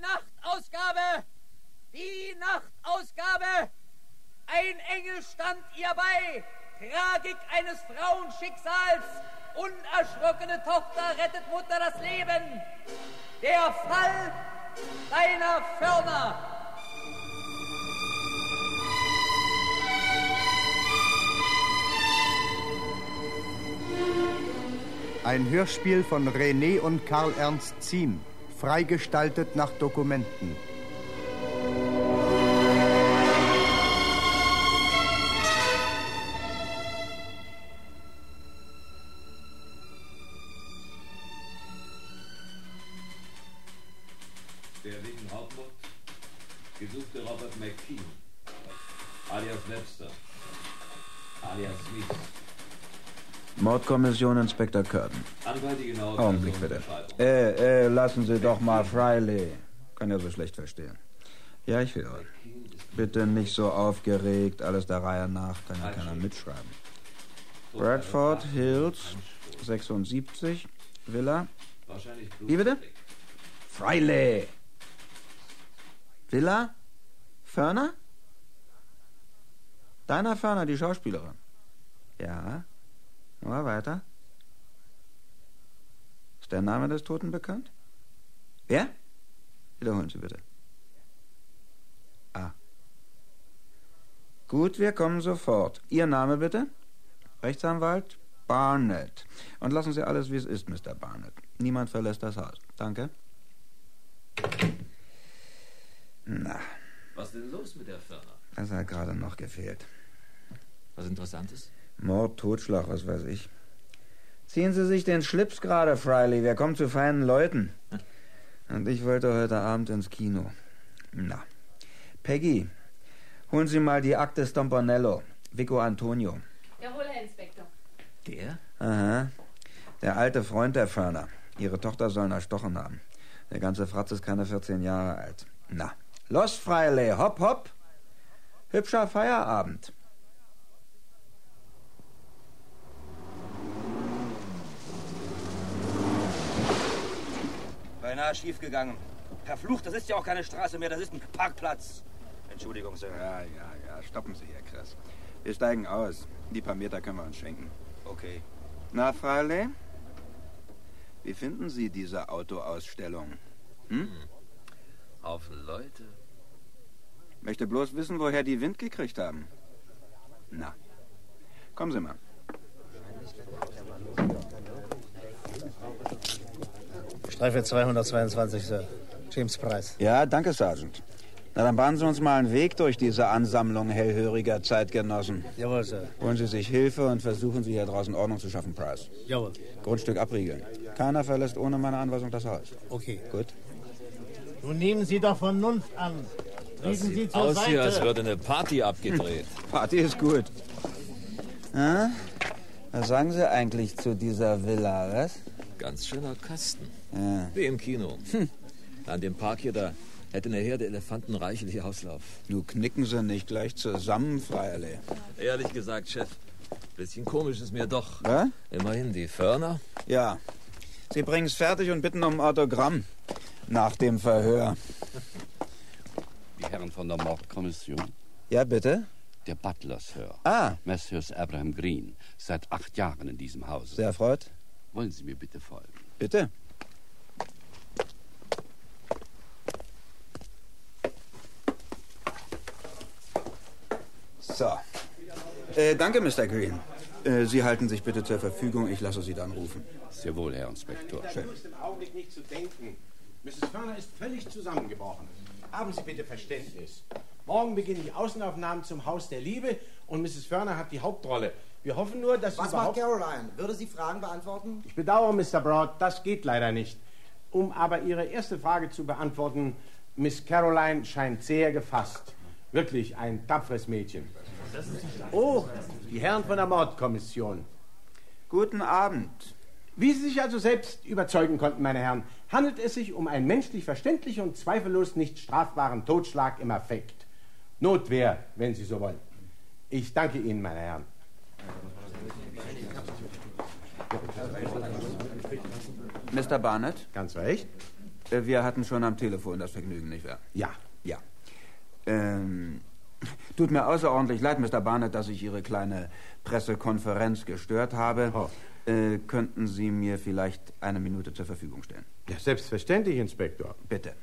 Nachtausgabe! Die Nachtausgabe! Ein Engel stand ihr bei! Tragik eines Frauenschicksals! Unerschrockene Tochter rettet Mutter das Leben! Der Fall deiner Förner! Ein Hörspiel von René und Karl Ernst Ziem, freigestaltet nach Dokumenten. Der wegen Raubmord gesuchte Robert McKean, alias Webster, alias Smith. Mordkommission Inspektor Curtin. Anwalt, die genaue Augenblick bitte. Lassen Sie doch mal Friley. Kann ja so schlecht verstehen. Ja, ich höre. Bitte nicht so aufgeregt, alles der Reihe nach, kann ja keiner mitschreiben. Bradford Hills, 76, Villa. Wie bitte? Friley. Villa? Förner? Deiner Förner, die Schauspielerin. Ja. Nur weiter. Ist der Name des Toten bekannt? Wer? Wiederholen Sie bitte. Ah. Gut, wir kommen sofort. Ihr Name bitte? Rechtsanwalt Barnett. Und lassen Sie alles, wie es ist, Mr. Barnett. Niemand verlässt das Haus. Danke. Na. Was ist denn los mit der Firma? Das hat gerade noch gefehlt. Was Interessantes? Mord, Totschlag, was weiß ich. Ziehen Sie sich den Schlips gerade, Friley. Wir kommen zu feinen Leuten. Und ich wollte heute Abend ins Kino. Na. Peggy, holen Sie mal die Akte Stomponello. Vico Antonio. Jawohl, Herr Inspektor. Der? Aha. Der alte Freund der Förner. Ihre Tochter sollen erstochen haben. Der ganze Fratz ist keine 14 Jahre alt. Na. Los, Friley. Hopp, hopp. Hübscher Feierabend. Beinahe schiefgegangen. Verflucht, das ist ja auch keine Straße mehr, das ist ein Parkplatz. Entschuldigung, Sir. Ja. Stoppen Sie, Herr Kress. Wir steigen aus. Die paar Meter können wir uns schenken. Okay. Na, Friley? Wie finden Sie diese Autoausstellung? Haufen Leute. Möchte bloß wissen, woher die Wind gekriegt haben. Na, kommen Sie mal. Streife 222, Sir. James Price. Ja, danke, Sergeant. Na, dann bahnen Sie uns mal einen Weg durch diese Ansammlung hellhöriger Zeitgenossen. Jawohl, Sir. Holen Sie sich Hilfe und versuchen Sie hier draußen Ordnung zu schaffen, Price. Jawohl. Grundstück abriegeln. Keiner verlässt ohne meine Anweisung das Haus. Okay. Gut. Nun nehmen Sie doch Vernunft an. Das sieht aus hier, als würde eine Party abgedreht. Party ist gut. Was sagen Sie eigentlich zu dieser Villa, was? Ganz schöner Kasten. Ja. Wie im Kino. An dem Park hier, da hätte eine Herde Elefanten reichlich Auslauf. Nun knicken Sie nicht gleich zusammen, Freierle. Ehrlich gesagt, Chef, bisschen komisch ist mir doch. Ja? Immerhin die Förner. Ja. Sie bringen's fertig und bitten um ein Autogramm. Nach dem Verhör. Die Herren von der Mordkommission. Ja, bitte? Der Butler, Sir. Ah. Messieurs Abraham Green. Seit 8 Jahren in diesem Hause. Sehr erfreut. Wollen Sie mir bitte folgen? Bitte. So. Danke, Mr. Green. Sie halten sich bitte zur Verfügung. Ich lasse Sie dann rufen. Sehr wohl, Herr Inspektor. Schön. ist im Augenblick nicht zu denken. Mrs. Ferner ist völlig zusammengebrochen. Haben Sie bitte Verständnis. Morgen beginnen die Außenaufnahmen zum Haus der Liebe und Mrs. Ferner hat die Hauptrolle. Wir hoffen nur, dass Was macht Caroline? Würde sie Fragen beantworten? Ich bedauere, Mr. Broad, das geht leider nicht. Um aber Ihre erste Frage zu beantworten, Miss Caroline scheint sehr gefasst. Wirklich ein tapferes Mädchen. Oh, die Herren von der Mordkommission. Guten Abend. Wie Sie sich also selbst überzeugen konnten, meine Herren, handelt es sich um einen menschlich verständlichen und zweifellos nicht strafbaren Totschlag im Affekt. Notwehr, wenn Sie so wollen. Ich danke Ihnen, meine Herren. Mr. Barnett? Ganz recht. Wir hatten schon am Telefon das Vergnügen, nicht wahr? Ja. Ja. Tut mir außerordentlich leid, Mr. Barnett, dass ich Ihre kleine Pressekonferenz gestört habe. Oh. Könnten Sie mir vielleicht eine Minute zur Verfügung stellen? Ja, selbstverständlich, Inspektor. Bitte.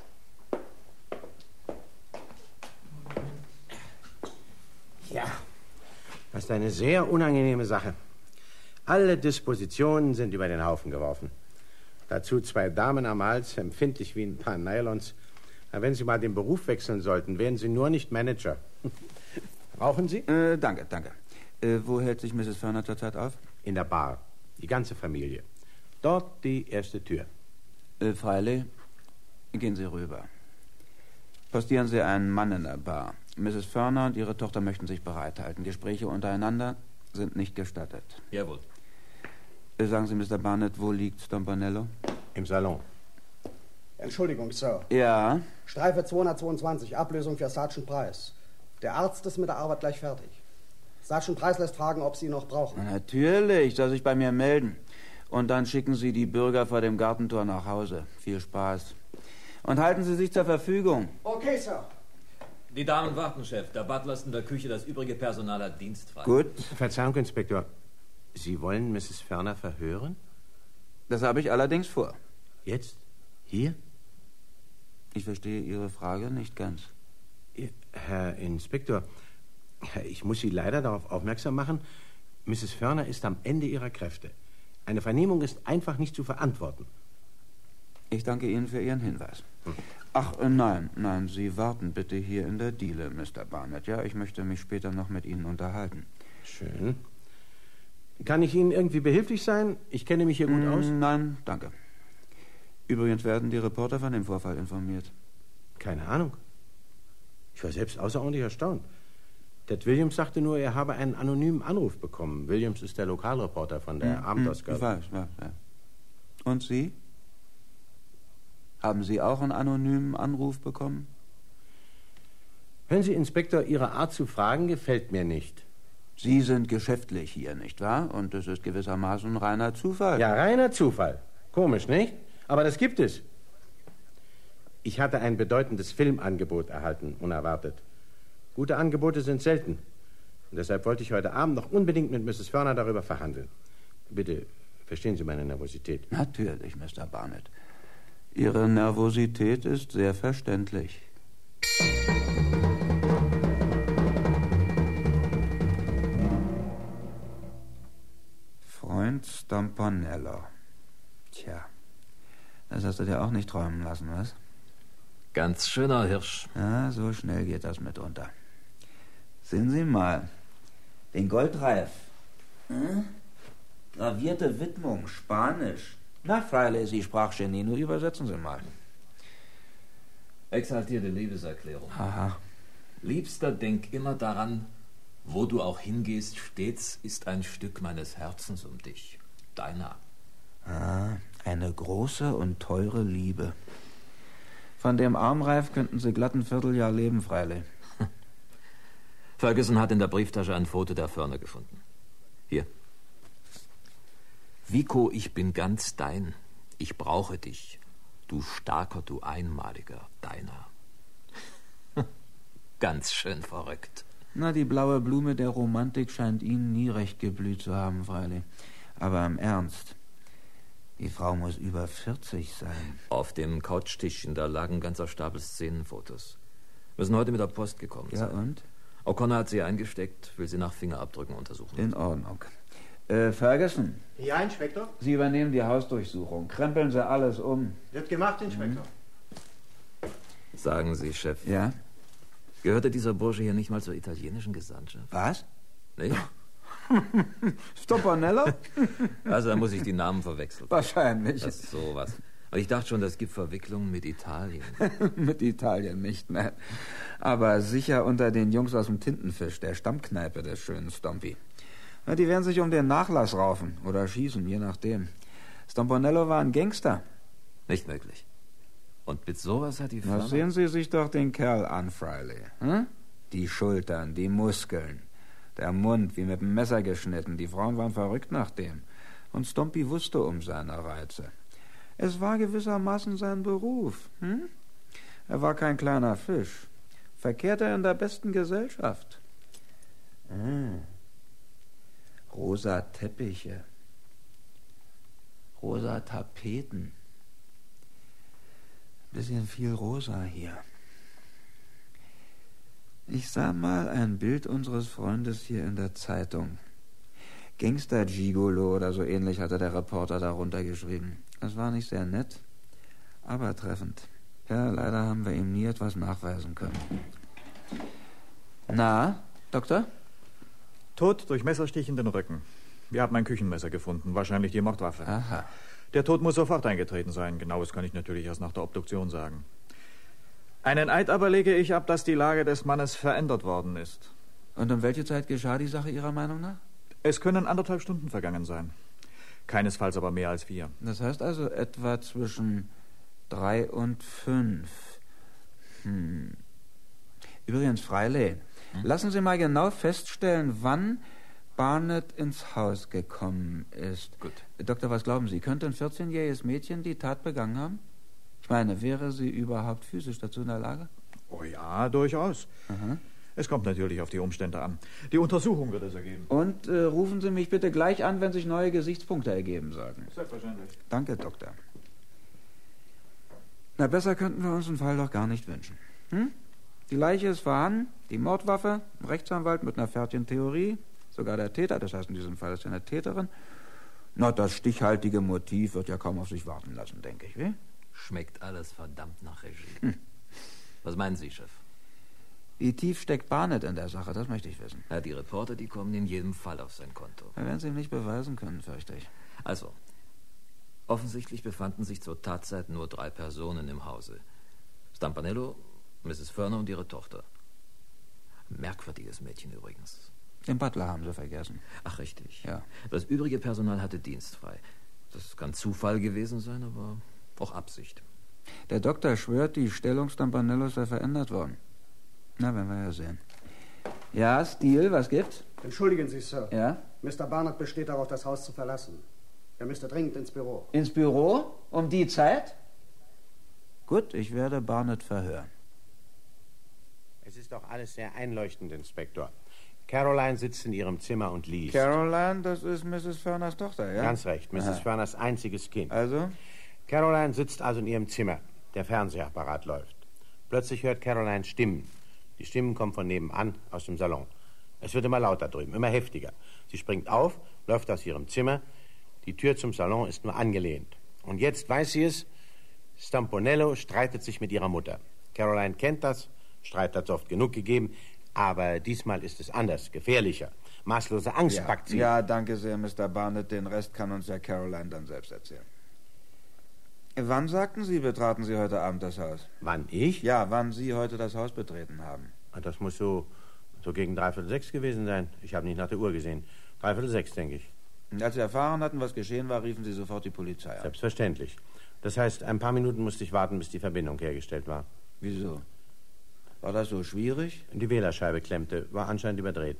Ja, das ist eine sehr unangenehme Sache. Alle Dispositionen sind über den Haufen geworfen. Dazu 2 Damen am Hals, empfindlich wie ein paar Nylons. Na, wenn Sie mal den Beruf wechseln sollten, wären Sie nur nicht Manager. Rauchen Sie? Danke. Wo hält sich Mrs. Ferner zurzeit auf? In der Bar. Die ganze Familie. Dort die erste Tür. Freilich. Gehen Sie rüber. Postieren Sie einen Mann in der Bar. Mrs. Ferner und Ihre Tochter möchten sich bereithalten. Gespräche untereinander sind nicht gestattet. Jawohl. Sagen Sie, Mr. Barnett, wo liegt Stompanello? Im Salon. Entschuldigung, Sir. Ja? Streife 222, Ablösung für Sergeant Price. Der Arzt ist mit der Arbeit gleich fertig. Sergeant Price lässt fragen, ob Sie ihn noch brauchen. Natürlich, soll sich bei mir melden. Und dann schicken Sie die Bürger vor dem Gartentor nach Hause. Viel Spaß. Und halten Sie sich zur Verfügung. Okay, Sir. Die Damen warten, Chef. Der Butler ist in der Küche, das übrige Personal hat dienstfrei. Gut. Verzeihung, Inspektor. Sie wollen Mrs. Ferner verhören? Das habe ich allerdings vor. Jetzt? Hier? Ich verstehe Ihre Frage nicht ganz. Herr Inspektor, ich muss Sie leider darauf aufmerksam machen, Mrs. Ferner ist am Ende ihrer Kräfte. Eine Vernehmung ist einfach nicht zu verantworten. Ich danke Ihnen für Ihren Hinweis. Ach, nein, Sie warten bitte hier in der Diele, Mr. Barnett. Ja, ich möchte mich später noch mit Ihnen unterhalten. Schön. Kann ich Ihnen irgendwie behilflich sein? Ich kenne mich hier gut aus. Nein, danke. Übrigens werden die Reporter von dem Vorfall informiert. Keine Ahnung. Ich war selbst außerordentlich erstaunt. Ted Williams sagte nur, er habe einen anonymen Anruf bekommen. Williams ist der Lokalreporter von der Abenteuerskörper. Ich weiß, ja. Und Sie? Haben Sie auch einen anonymen Anruf bekommen? Hören Sie, Inspektor, Ihre Art zu fragen gefällt mir nicht. Sie sind geschäftlich hier, nicht wahr? Und das ist gewissermaßen reiner Zufall. Ja, reiner Zufall. Komisch, nicht? Aber das gibt es. Ich hatte ein bedeutendes Filmangebot erhalten, unerwartet. Gute Angebote sind selten. Und deshalb wollte ich heute Abend noch unbedingt mit Mrs. Ferner darüber verhandeln. Bitte, verstehen Sie meine Nervosität. Natürlich, Mr. Barnett. Ihre Nervosität ist sehr verständlich. Freund Stompanello. Tja, das hast du dir auch nicht träumen lassen, was? Ganz schöner Hirsch. Ja, so schnell geht das mitunter. Sehen Sie mal, den Goldreif. Gravierte Widmung, Spanisch. Na, freilich, Sie Sprachgenie, nur übersetzen Sie mal. Exaltierte Liebeserklärung. Aha. Liebster, denk immer daran, wo du auch hingehst, stets ist ein Stück meines Herzens um dich. Deiner. Ah, eine große und teure Liebe. Von dem Armreif könnten Sie glatt ein Vierteljahr leben, freilich. Ferguson hat in der Brieftasche ein Foto der Ferner gefunden. Hier. Vico, ich bin ganz dein. Ich brauche dich. Du starker, du einmaliger, deiner. Ganz schön verrückt. Na, die blaue Blume der Romantik scheint Ihnen nie recht geblüht zu haben, freilich. Aber im Ernst, die Frau muss über 40 sein. Auf dem Couchtischchen, da lag ein ganzer Stapel Szenenfotos. Wir sind heute mit der Post gekommen. Ja, und? O'Connor hat sie eingesteckt, will sie nach Fingerabdrücken untersuchen. In Ordnung. Ferguson. Ja, Inspektor? Sie übernehmen die Hausdurchsuchung. Krempeln Sie alles um. Wird gemacht, Inspektor. Sagen Sie, Chef. Ja? Gehörte dieser Bursche hier nicht mal zur italienischen Gesandtschaft? Was? Nee? Stompanello? Also, da muss ich die Namen verwechseln. Wahrscheinlich. Das ist sowas. Aber ich dachte schon, das gibt Verwicklungen mit Italien. Mit Italien nicht, ne? Aber sicher unter den Jungs aus dem Tintenfisch, der Stammkneipe des schönen Stompy. Na, die werden sich um den Nachlass raufen oder schießen, je nachdem. Stompanello war ein Gangster. Nicht möglich. Und mit sowas hat die Firma... Na, sehen Sie sich doch den Kerl an, Friley. Hm? Die Schultern, die Muskeln, der Mund wie mit einem Messer geschnitten. Die Frauen waren verrückt nach dem. Und Stompy wusste um seine Reize. Es war gewissermaßen sein Beruf. Er war kein kleiner Fisch. Verkehrte in der besten Gesellschaft. Rosa Teppiche. Rosa Tapeten. Bisschen viel rosa hier. Ich sah mal ein Bild unseres Freundes hier in der Zeitung. Gangster-Gigolo oder so ähnlich hatte der Reporter darunter geschrieben. Das war nicht sehr nett, aber treffend. Ja, leider haben wir ihm nie etwas nachweisen können. Na, Doktor? Tod durch Messerstich in den Rücken. Wir haben ein Küchenmesser gefunden, wahrscheinlich die Mordwaffe. Aha. Der Tod muss sofort eingetreten sein. Genaues kann ich natürlich erst nach der Obduktion sagen. Einen Eid aber lege ich ab, dass die Lage des Mannes verändert worden ist. Und um welche Zeit geschah die Sache Ihrer Meinung nach? Es können 1,5 Stunden vergangen sein. Keinesfalls aber mehr als 4. Das heißt also etwa zwischen 3 und 5. Übrigens, Freiley, lassen Sie mal genau feststellen, wann Barnett ins Haus gekommen ist. Gut. Doktor, was glauben Sie? Könnte ein 14-jähriges Mädchen die Tat begangen haben? Ich meine, wäre sie überhaupt physisch dazu in der Lage? Oh ja, durchaus. Aha. Es kommt natürlich auf die Umstände an. Die Untersuchung wird es ergeben. Und rufen Sie mich bitte gleich an, wenn sich neue Gesichtspunkte ergeben sollten. Selbstverständlich. Danke, Doktor. Na, besser könnten wir uns den Fall doch gar nicht wünschen. Die Leiche ist vorhanden, die Mordwaffe, ein Rechtsanwalt mit einer fertigen Theorie, sogar der Täter, das heißt in diesem Fall ist er eine Täterin. Na, das stichhaltige Motiv wird ja kaum auf sich warten lassen, denke ich, wie? Schmeckt alles verdammt nach Regie. Was meinen Sie, Chef? Wie tief steckt Barnett in der Sache, das möchte ich wissen. Ja, die Reporter, die kommen in jedem Fall auf sein Konto. Wir werden es ihm nicht beweisen können, fürchte ich. Also, offensichtlich befanden sich zur Tatzeit nur 3 Personen im Hause. Stampanello, Mrs. Ferner und ihre Tochter. Merkwürdiges Mädchen übrigens. Den Butler haben Sie vergessen. Ach, richtig. Ja. Das übrige Personal hatte dienstfrei. Das kann Zufall gewesen sein, aber auch Absicht. Der Doktor schwört, die Stellung Stampanellos sei verändert worden. Na, werden wir ja sehen. Ja, Steele, was gibt's? Entschuldigen Sie, Sir. Ja? Mr. Barnett besteht darauf, das Haus zu verlassen. Er müsste dringend ins Büro. Ins Büro? Um die Zeit? Gut, ich werde Barnett verhören. Es ist doch alles sehr einleuchtend, Inspektor. Caroline sitzt in ihrem Zimmer und liest. Caroline, das ist Mrs. Ferners Tochter, ja? Ganz recht, Mrs. Ferners einziges Kind. Also? Caroline sitzt also in ihrem Zimmer. Der Fernsehapparat läuft. Plötzlich hört Caroline Stimmen. Die Stimmen kommen von nebenan, aus dem Salon. Es wird immer lauter drüben, immer heftiger. Sie springt auf, läuft aus ihrem Zimmer. Die Tür zum Salon ist nur angelehnt. Und jetzt weiß sie es, Stampanello streitet sich mit ihrer Mutter. Caroline kennt das, Streit hat es oft genug gegeben, aber diesmal ist es anders, gefährlicher. Maßlose Angst packt sie. Ja, danke sehr, Mr. Barnett. Den Rest kann uns ja Caroline dann selbst erzählen. Wann, sagten Sie, betraten Sie heute Abend das Haus? Wann, ich? Ja, wann Sie heute das Haus betreten haben. Das muss so gegen 5:45 gewesen sein. Ich habe nicht nach der Uhr gesehen. 5:45, denke ich. Und als Sie erfahren hatten, was geschehen war, riefen Sie sofort die Polizei an. Selbstverständlich. Das heißt, ein paar Minuten musste ich warten, bis die Verbindung hergestellt war. Wieso? War das so schwierig? Die Wählerscheibe klemmte, war anscheinend überdreht.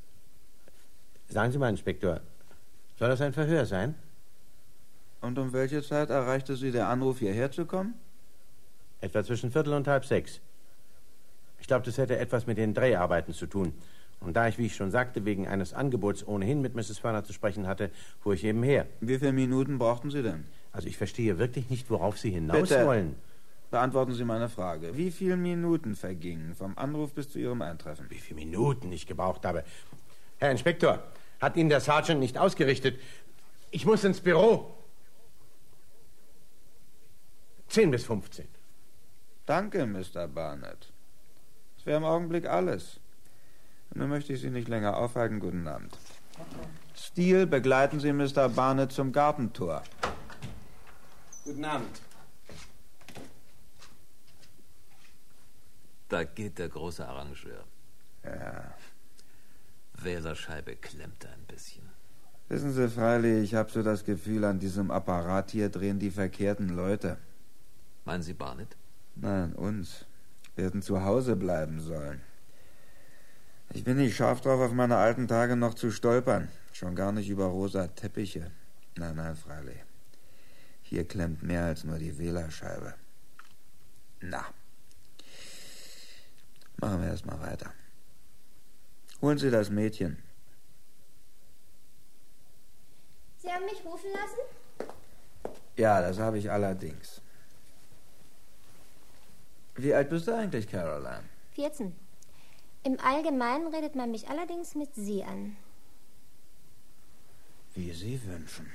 Sagen Sie mal, Inspektor, soll das ein Verhör sein? Und um welche Zeit erreichte Sie der Anruf, hierher zu kommen? Etwa zwischen 5:15 und 5:30. Ich glaube, das hätte etwas mit den Dreharbeiten zu tun. Und da ich, wie ich schon sagte, wegen eines Angebots ohnehin mit Mrs. Ferner zu sprechen hatte, fuhr ich eben her. Wie viele Minuten brauchten Sie denn? Also ich verstehe wirklich nicht, worauf Sie hinaus Bitte. wollen. Beantworten Sie meine Frage. Wie viele Minuten vergingen vom Anruf bis zu Ihrem Eintreffen? Wie viele Minuten ich gebraucht habe. Herr Inspektor, hat Ihnen der Sergeant nicht ausgerichtet? Ich muss ins Büro. 10 bis 15. Danke, Mr. Barnett. Das wäre im Augenblick alles. Und nun möchte ich Sie nicht länger aufhalten. Guten Abend. Steele, begleiten Sie Mr. Barnett zum Gartentor. Guten Abend. Da geht der große Arrangeur. Ja. Wählerscheibe klemmte ein bisschen. Wissen Sie, freilich, ich habe so das Gefühl, an diesem Apparat hier drehen die verkehrten Leute. Meinen Sie Barnett? Nein, uns. Wir hätten zu Hause bleiben sollen. Ich bin nicht scharf drauf, auf meine alten Tage noch zu stolpern. Schon gar nicht über rosa Teppiche. Nein, nein, freilich. Hier klemmt mehr als nur die Wählerscheibe. Na. Machen wir erst mal weiter. Holen Sie das Mädchen. Sie haben mich rufen lassen? Ja, das habe ich allerdings. Wie alt bist du eigentlich, Caroline? 14. Im Allgemeinen redet man mich allerdings mit Sie an. Wie Sie wünschen.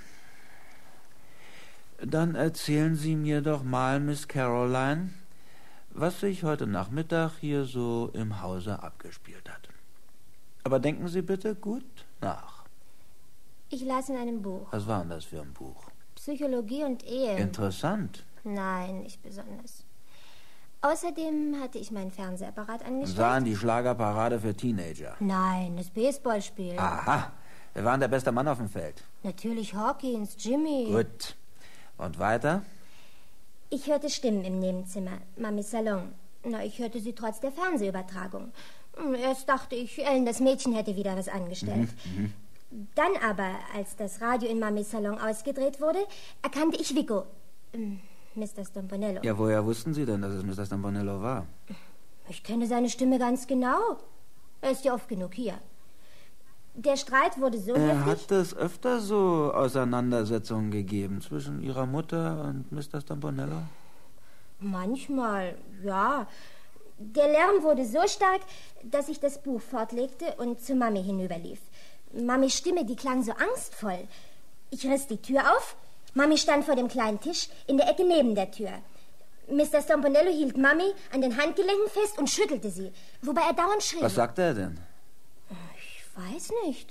Dann erzählen Sie mir doch mal, Miss Caroline, was sich heute Nachmittag hier so im Hause abgespielt hat. Aber denken Sie bitte gut nach. Ich las in einem Buch. Was war denn das für ein Buch? Psychologie und Ehe. Interessant. Nein, nicht besonders. Außerdem hatte ich meinen Fernsehapparat angestellt. Sahen die Schlagerparade für Teenager. Nein, das Baseballspiel. Aha. Wer war denn der beste Mann auf dem Feld? Natürlich Hawkins, Jimmy. Gut. Und weiter? Ich hörte Stimmen im Nebenzimmer, Mamis Salon. Na, ich hörte sie trotz der Fernsehübertragung. Erst dachte ich, Ellen, das Mädchen hätte wieder was angestellt. Dann aber, als das Radio in Mamis Salon ausgedreht wurde, erkannte ich Vico. Mr. Stampanello. Ja, woher wussten Sie denn, dass es Mr. Stampanello war? Ich kenne seine Stimme ganz genau. Er ist ja oft genug hier. Der Streit wurde so heftig... Hat es öfter so Auseinandersetzungen gegeben zwischen Ihrer Mutter und Mr. Stampanello? Manchmal, ja. Der Lärm wurde so stark, dass ich das Buch fortlegte und zu Mami hinüberlief. Mamis Stimme, die klang so angstvoll. Ich riss die Tür auf. Mami stand vor dem kleinen Tisch in der Ecke neben der Tür. Mr. Stampanello hielt Mami an den Handgelenken fest und schüttelte sie, wobei er dauernd schrie. Was sagte er denn? Ich weiß nicht.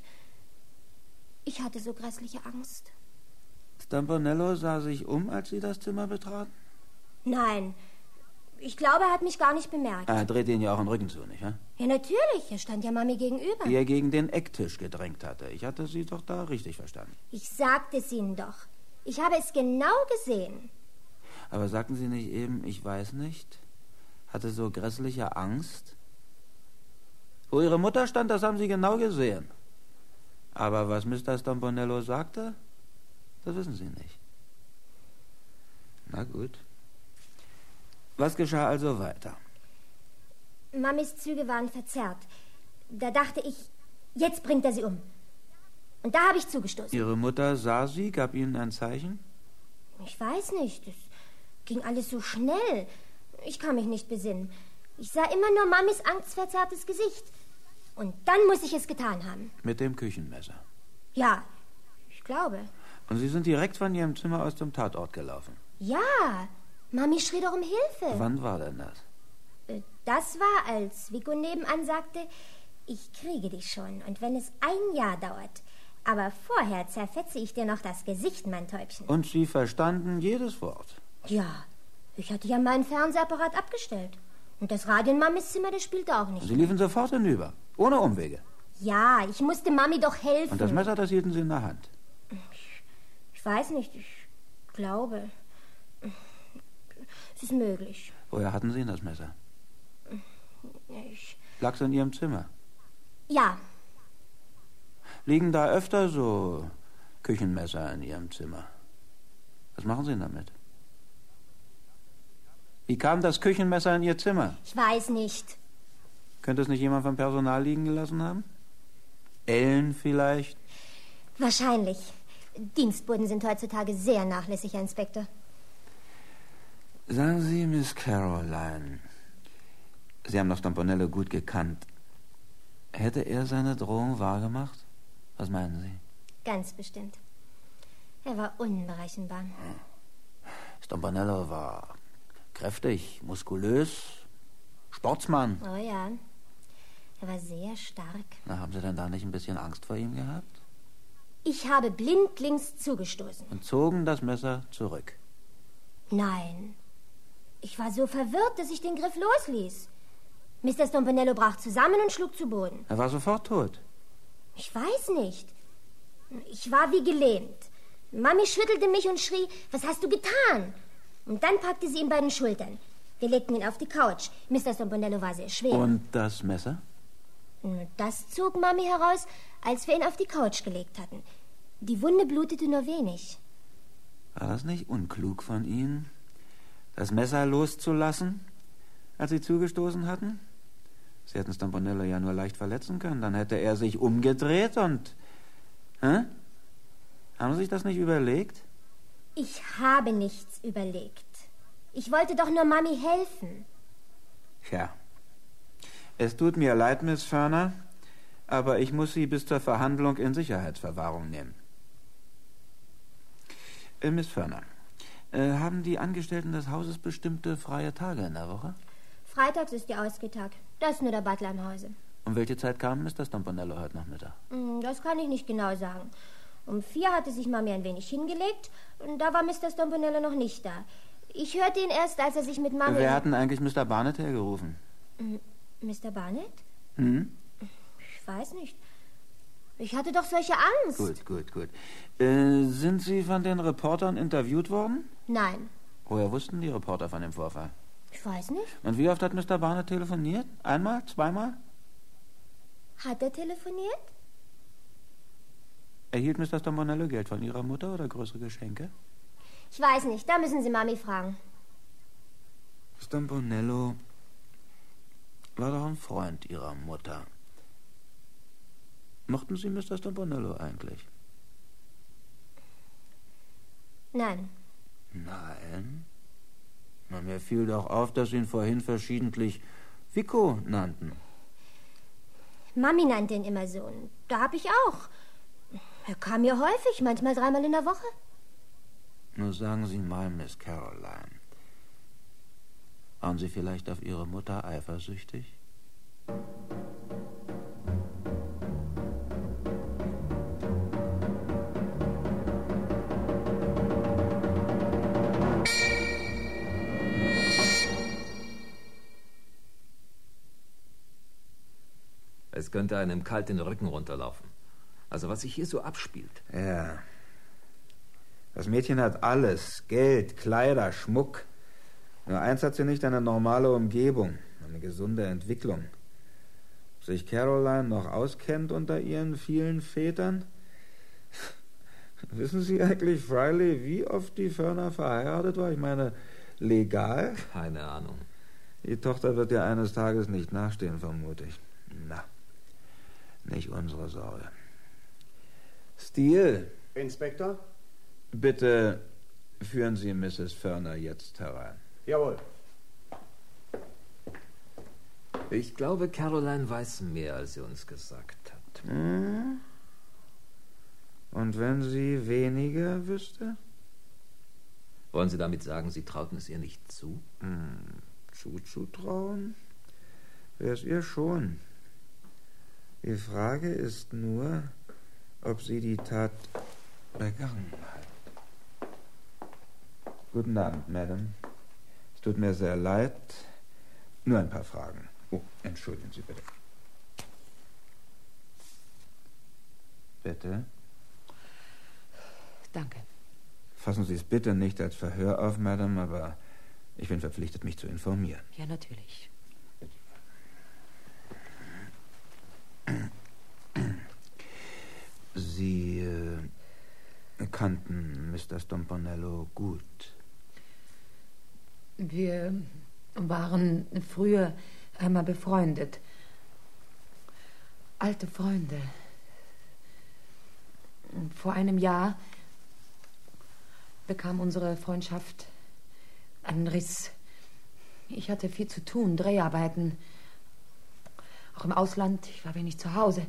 Ich hatte so grässliche Angst. Stampanello sah sich um, als Sie das Zimmer betraten? Nein. Ich glaube, er hat mich gar nicht bemerkt. Er dreht Ihnen ja auch den Rücken zu, nicht wahr? Ja, natürlich. Er stand ja Mami gegenüber. Wie er gegen den Ecktisch gedrängt hatte. Ich hatte Sie doch da richtig verstanden. Ich sagte es Ihnen doch. Ich habe es genau gesehen. Aber sagten Sie nicht eben, ich weiß nicht? Hatte so grässliche Angst? Wo Ihre Mutter stand, das haben Sie genau gesehen. Aber was Mr. Stampanello sagte, das wissen Sie nicht. Na gut. Was geschah also weiter? Mamis Züge waren verzerrt. Da dachte ich, jetzt bringt er sie um. Und da habe ich zugestoßen. Ihre Mutter sah Sie, gab Ihnen ein Zeichen? Ich weiß nicht. Es ging alles so schnell. Ich kann mich nicht besinnen. Ich sah immer nur Mamis angstverzerrtes Gesicht. Und dann muss ich es getan haben. Mit dem Küchenmesser? Ja, ich glaube. Und Sie sind direkt von Ihrem Zimmer aus dem Tatort gelaufen? Ja, Mami schrie doch um Hilfe. Wann war denn das? Das war, als Vico nebenan sagte, ich kriege dich schon. Und wenn es 1 Jahr dauert. Aber vorher zerfetze ich dir noch das Gesicht, mein Täubchen. Und Sie verstanden jedes Wort? Ja, ich hatte ja meinen Fernsehapparat abgestellt. Und das Radio in Mamis Zimmer, das spielte auch nicht. Sie liefen sofort hinüber, ohne Umwege? Ja, ich musste Mami doch helfen. Und das Messer, das hielten Sie in der Hand? Ich weiß nicht, ich glaube. Es ist möglich. Woher hatten Sie denn das Messer? Ich... Lag's in Ihrem Zimmer? Ja. Liegen da öfter so Küchenmesser in Ihrem Zimmer? Was machen Sie denn damit? Wie kam das Küchenmesser in Ihr Zimmer? Ich weiß nicht. Könnte es nicht jemand vom Personal liegen gelassen haben? Ellen vielleicht? Wahrscheinlich. Dienstboten sind heutzutage sehr nachlässig, Herr Inspektor. Sagen Sie, Miss Caroline, Sie haben doch Stampanello gut gekannt. Hätte er seine Drohung wahrgemacht? Was meinen Sie? Ganz bestimmt. Er war unberechenbar. Stampanello war kräftig, muskulös, Sportsmann. Oh ja, er war sehr stark. Na, haben Sie denn da nicht ein bisschen Angst vor ihm gehabt? Ich habe blindlings zugestoßen. Und zogen das Messer zurück? Nein. Ich war so verwirrt, dass ich den Griff losließ. Mr. Stampanello brach zusammen und schlug zu Boden. Er war sofort tot. Ich weiß nicht. Ich war wie gelähmt. Mami schüttelte mich und schrie, was hast du getan? Und dann packte sie ihn bei den Schultern. Wir legten ihn auf die Couch. Mr. Stampanello war sehr schwer. Und das Messer? Das zog Mami heraus, als wir ihn auf die Couch gelegt hatten. Die Wunde blutete nur wenig. War das nicht unklug von Ihnen, das Messer loszulassen, als Sie zugestoßen hatten? Sie hätten Stamponello ja nur leicht verletzen können. Dann hätte er sich umgedreht und... Haben Sie sich das nicht überlegt? Ich habe nichts überlegt. Ich wollte doch nur Mami helfen. Ja. Es tut mir leid, Miss Ferner, aber ich muss Sie bis zur Verhandlung in Sicherheitsverwahrung nehmen. Miss Ferner, haben die Angestellten des Hauses bestimmte freie Tage in der Woche? Freitags ist der Ausgehtag. Da ist nur der Butler im Hause. Um welche Zeit kam Mr. Stamponello heute Nachmittag? Das kann ich nicht genau sagen. Um 4 hatte sich Mami ein wenig hingelegt und da war Mr. Stamponello noch nicht da. Ich hörte ihn erst, als er sich mit Mami... Wer hat denn eigentlich Mr. Barnett hergerufen? Mr. Barnett? Ich weiß nicht. Ich hatte doch solche Angst. Gut. Sind Sie von den Reportern interviewt worden? Nein. Woher wussten die Reporter von dem Vorfall? Ich weiß nicht. Und wie oft hat Mr. Barnett telefoniert? Einmal? Zweimal? Hat er telefoniert? Erhielt Mr. Stamponello Geld von Ihrer Mutter oder größere Geschenke? Ich weiß nicht, da müssen Sie Mami fragen. Stamponello war doch ein Freund Ihrer Mutter. Mochten Sie Mr. Stamponello eigentlich? Nein. Nein? Na, mir fiel doch auf, dass Sie ihn vorhin verschiedentlich Vico nannten. Mami nannte ihn immer so. Und da hab ich auch. Er kam hier häufig, manchmal 3-mal in der Woche. Nur sagen Sie mal, Miss Caroline, waren Sie vielleicht auf Ihre Mutter eifersüchtig? Es könnte einem kalt den Rücken runterlaufen. Also was sich hier so abspielt. Ja. Das Mädchen hat alles. Geld, Kleider, Schmuck. Nur eins hat sie nicht: eine normale Umgebung, eine gesunde Entwicklung. Ob sich Caroline noch auskennt unter ihren vielen Vätern? Wissen Sie eigentlich, Friley, wie oft die Ferner verheiratet war? Ich meine, legal? Keine Ahnung. Die Tochter wird ja eines Tages nicht nachstehen, vermute ich. Na, nicht unsere Sorge. Steele. Inspektor? Bitte führen Sie Mrs. Ferner jetzt herein. Jawohl. Ich glaube, Caroline weiß mehr, als sie uns gesagt hat. Und wenn sie weniger wüsste? Wollen Sie damit sagen, Sie trauten es ihr nicht zu? Zuzutrauen? Wäre es ihr schon. Die Frage ist nur, ob sie die Tat begangen hat. Guten Abend, Madame. Es tut mir sehr leid. Nur ein paar Fragen. Oh, entschuldigen Sie bitte. Bitte? Danke. Fassen Sie es bitte nicht als Verhör auf, Madame, aber ich bin verpflichtet, mich zu informieren. Ja, natürlich. Sie kannten Mr. Stamponello gut. Wir waren früher einmal befreundet. Alte Freunde. Vor einem Jahr bekam unsere Freundschaft einen Riss. Ich hatte viel zu tun, Dreharbeiten. Auch im Ausland, ich war wenig zu Hause.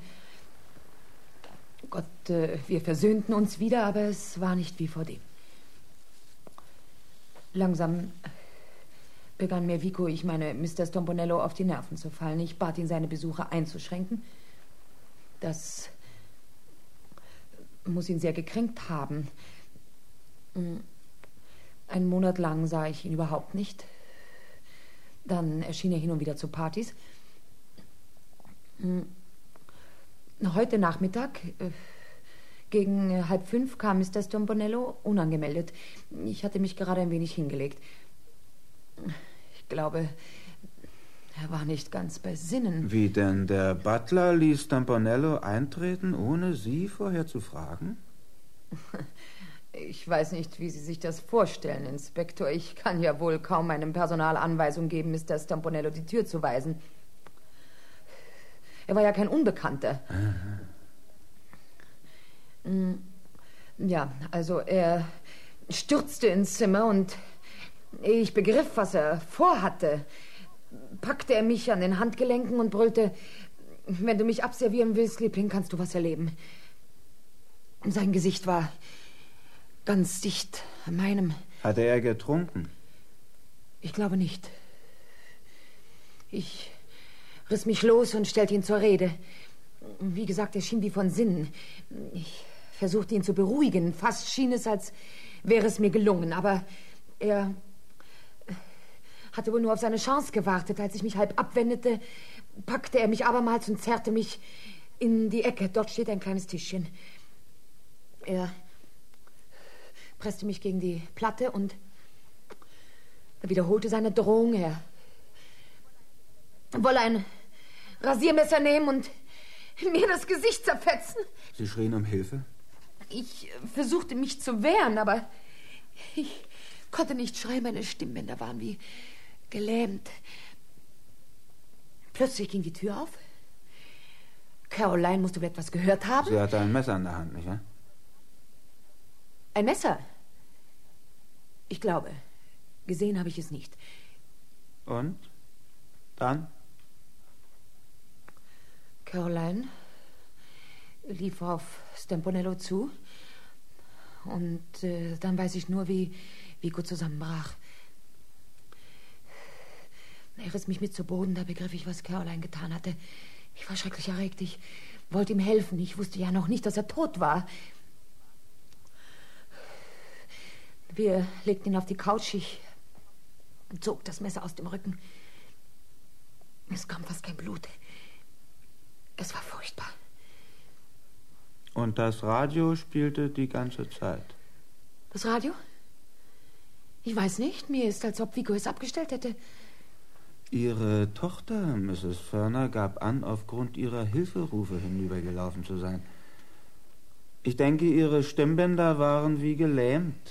Gott, wir versöhnten uns wieder, aber es war nicht wie vordem. Langsam begann mir Vico, ich meine Mr. Stamponello, auf die Nerven zu fallen. Ich bat ihn, seine Besuche einzuschränken. Das muss ihn sehr gekränkt haben. Einen Monat lang sah ich ihn überhaupt nicht. Dann erschien er hin und wieder zu Partys. Heute Nachmittag, gegen 4:30, kam Mr. Stamponello unangemeldet. Ich hatte mich gerade ein wenig hingelegt. Ich glaube, er war nicht ganz bei Sinnen. Wie denn? Der Butler ließ Stamponello eintreten, ohne Sie vorher zu fragen? Ich weiß nicht, wie Sie sich das vorstellen, Inspektor. Ich kann ja wohl kaum meinem Personal Anweisung geben, Mr. Stamponello die Tür zu weisen. Er war ja kein Unbekannter. Ja, also er stürzte ins Zimmer und ehe ich begriff, was er vorhatte, packte er mich an den Handgelenken und brüllte: Wenn du mich abservieren willst, Liebling, kannst du was erleben. Sein Gesicht war ganz dicht an meinem. Hatte er getrunken? Ich glaube nicht. Ich riss mich los und stellte ihn zur Rede. Wie gesagt, er schien wie von Sinnen. Ich versuchte ihn zu beruhigen. Fast schien es, als wäre es mir gelungen. Aber er hatte wohl nur auf seine Chance gewartet. Als ich mich halb abwendete, packte er mich abermals und zerrte mich in die Ecke. Dort steht ein kleines Tischchen. Er presste mich gegen die Platte und wiederholte seine Drohung. Er wolle ein Rasiermesser nehmen und mir das Gesicht zerfetzen. Sie schrien um Hilfe? Ich versuchte mich zu wehren, aber ich konnte nicht schreien. Meine Stimmbänder waren wie gelähmt. Plötzlich ging die Tür auf. Caroline musste wohl etwas gehört haben. Sie hatte ein Messer in der Hand, nicht wahr? Ein Messer? Ich glaube. Gesehen habe ich es nicht. Und? Dann? Caroline lief auf Stamponello zu. Und dann weiß ich nur, wie Vico zusammenbrach. Er riss mich mit zu Boden, da begriff ich, was Caroline getan hatte. Ich war schrecklich erregt. Ich wollte ihm helfen. Ich wusste ja noch nicht, dass er tot war. Wir legten ihn auf die Couch. Ich zog das Messer aus dem Rücken. Es kam fast kein Blut. Es war furchtbar. Und das Radio spielte die ganze Zeit? Das Radio? Ich weiß nicht. Mir ist, als ob Vico es abgestellt hätte. Ihre Tochter, Mrs. Ferner, gab an, aufgrund ihrer Hilferufe hinübergelaufen zu sein. Ich denke, ihre Stimmbänder waren wie gelähmt.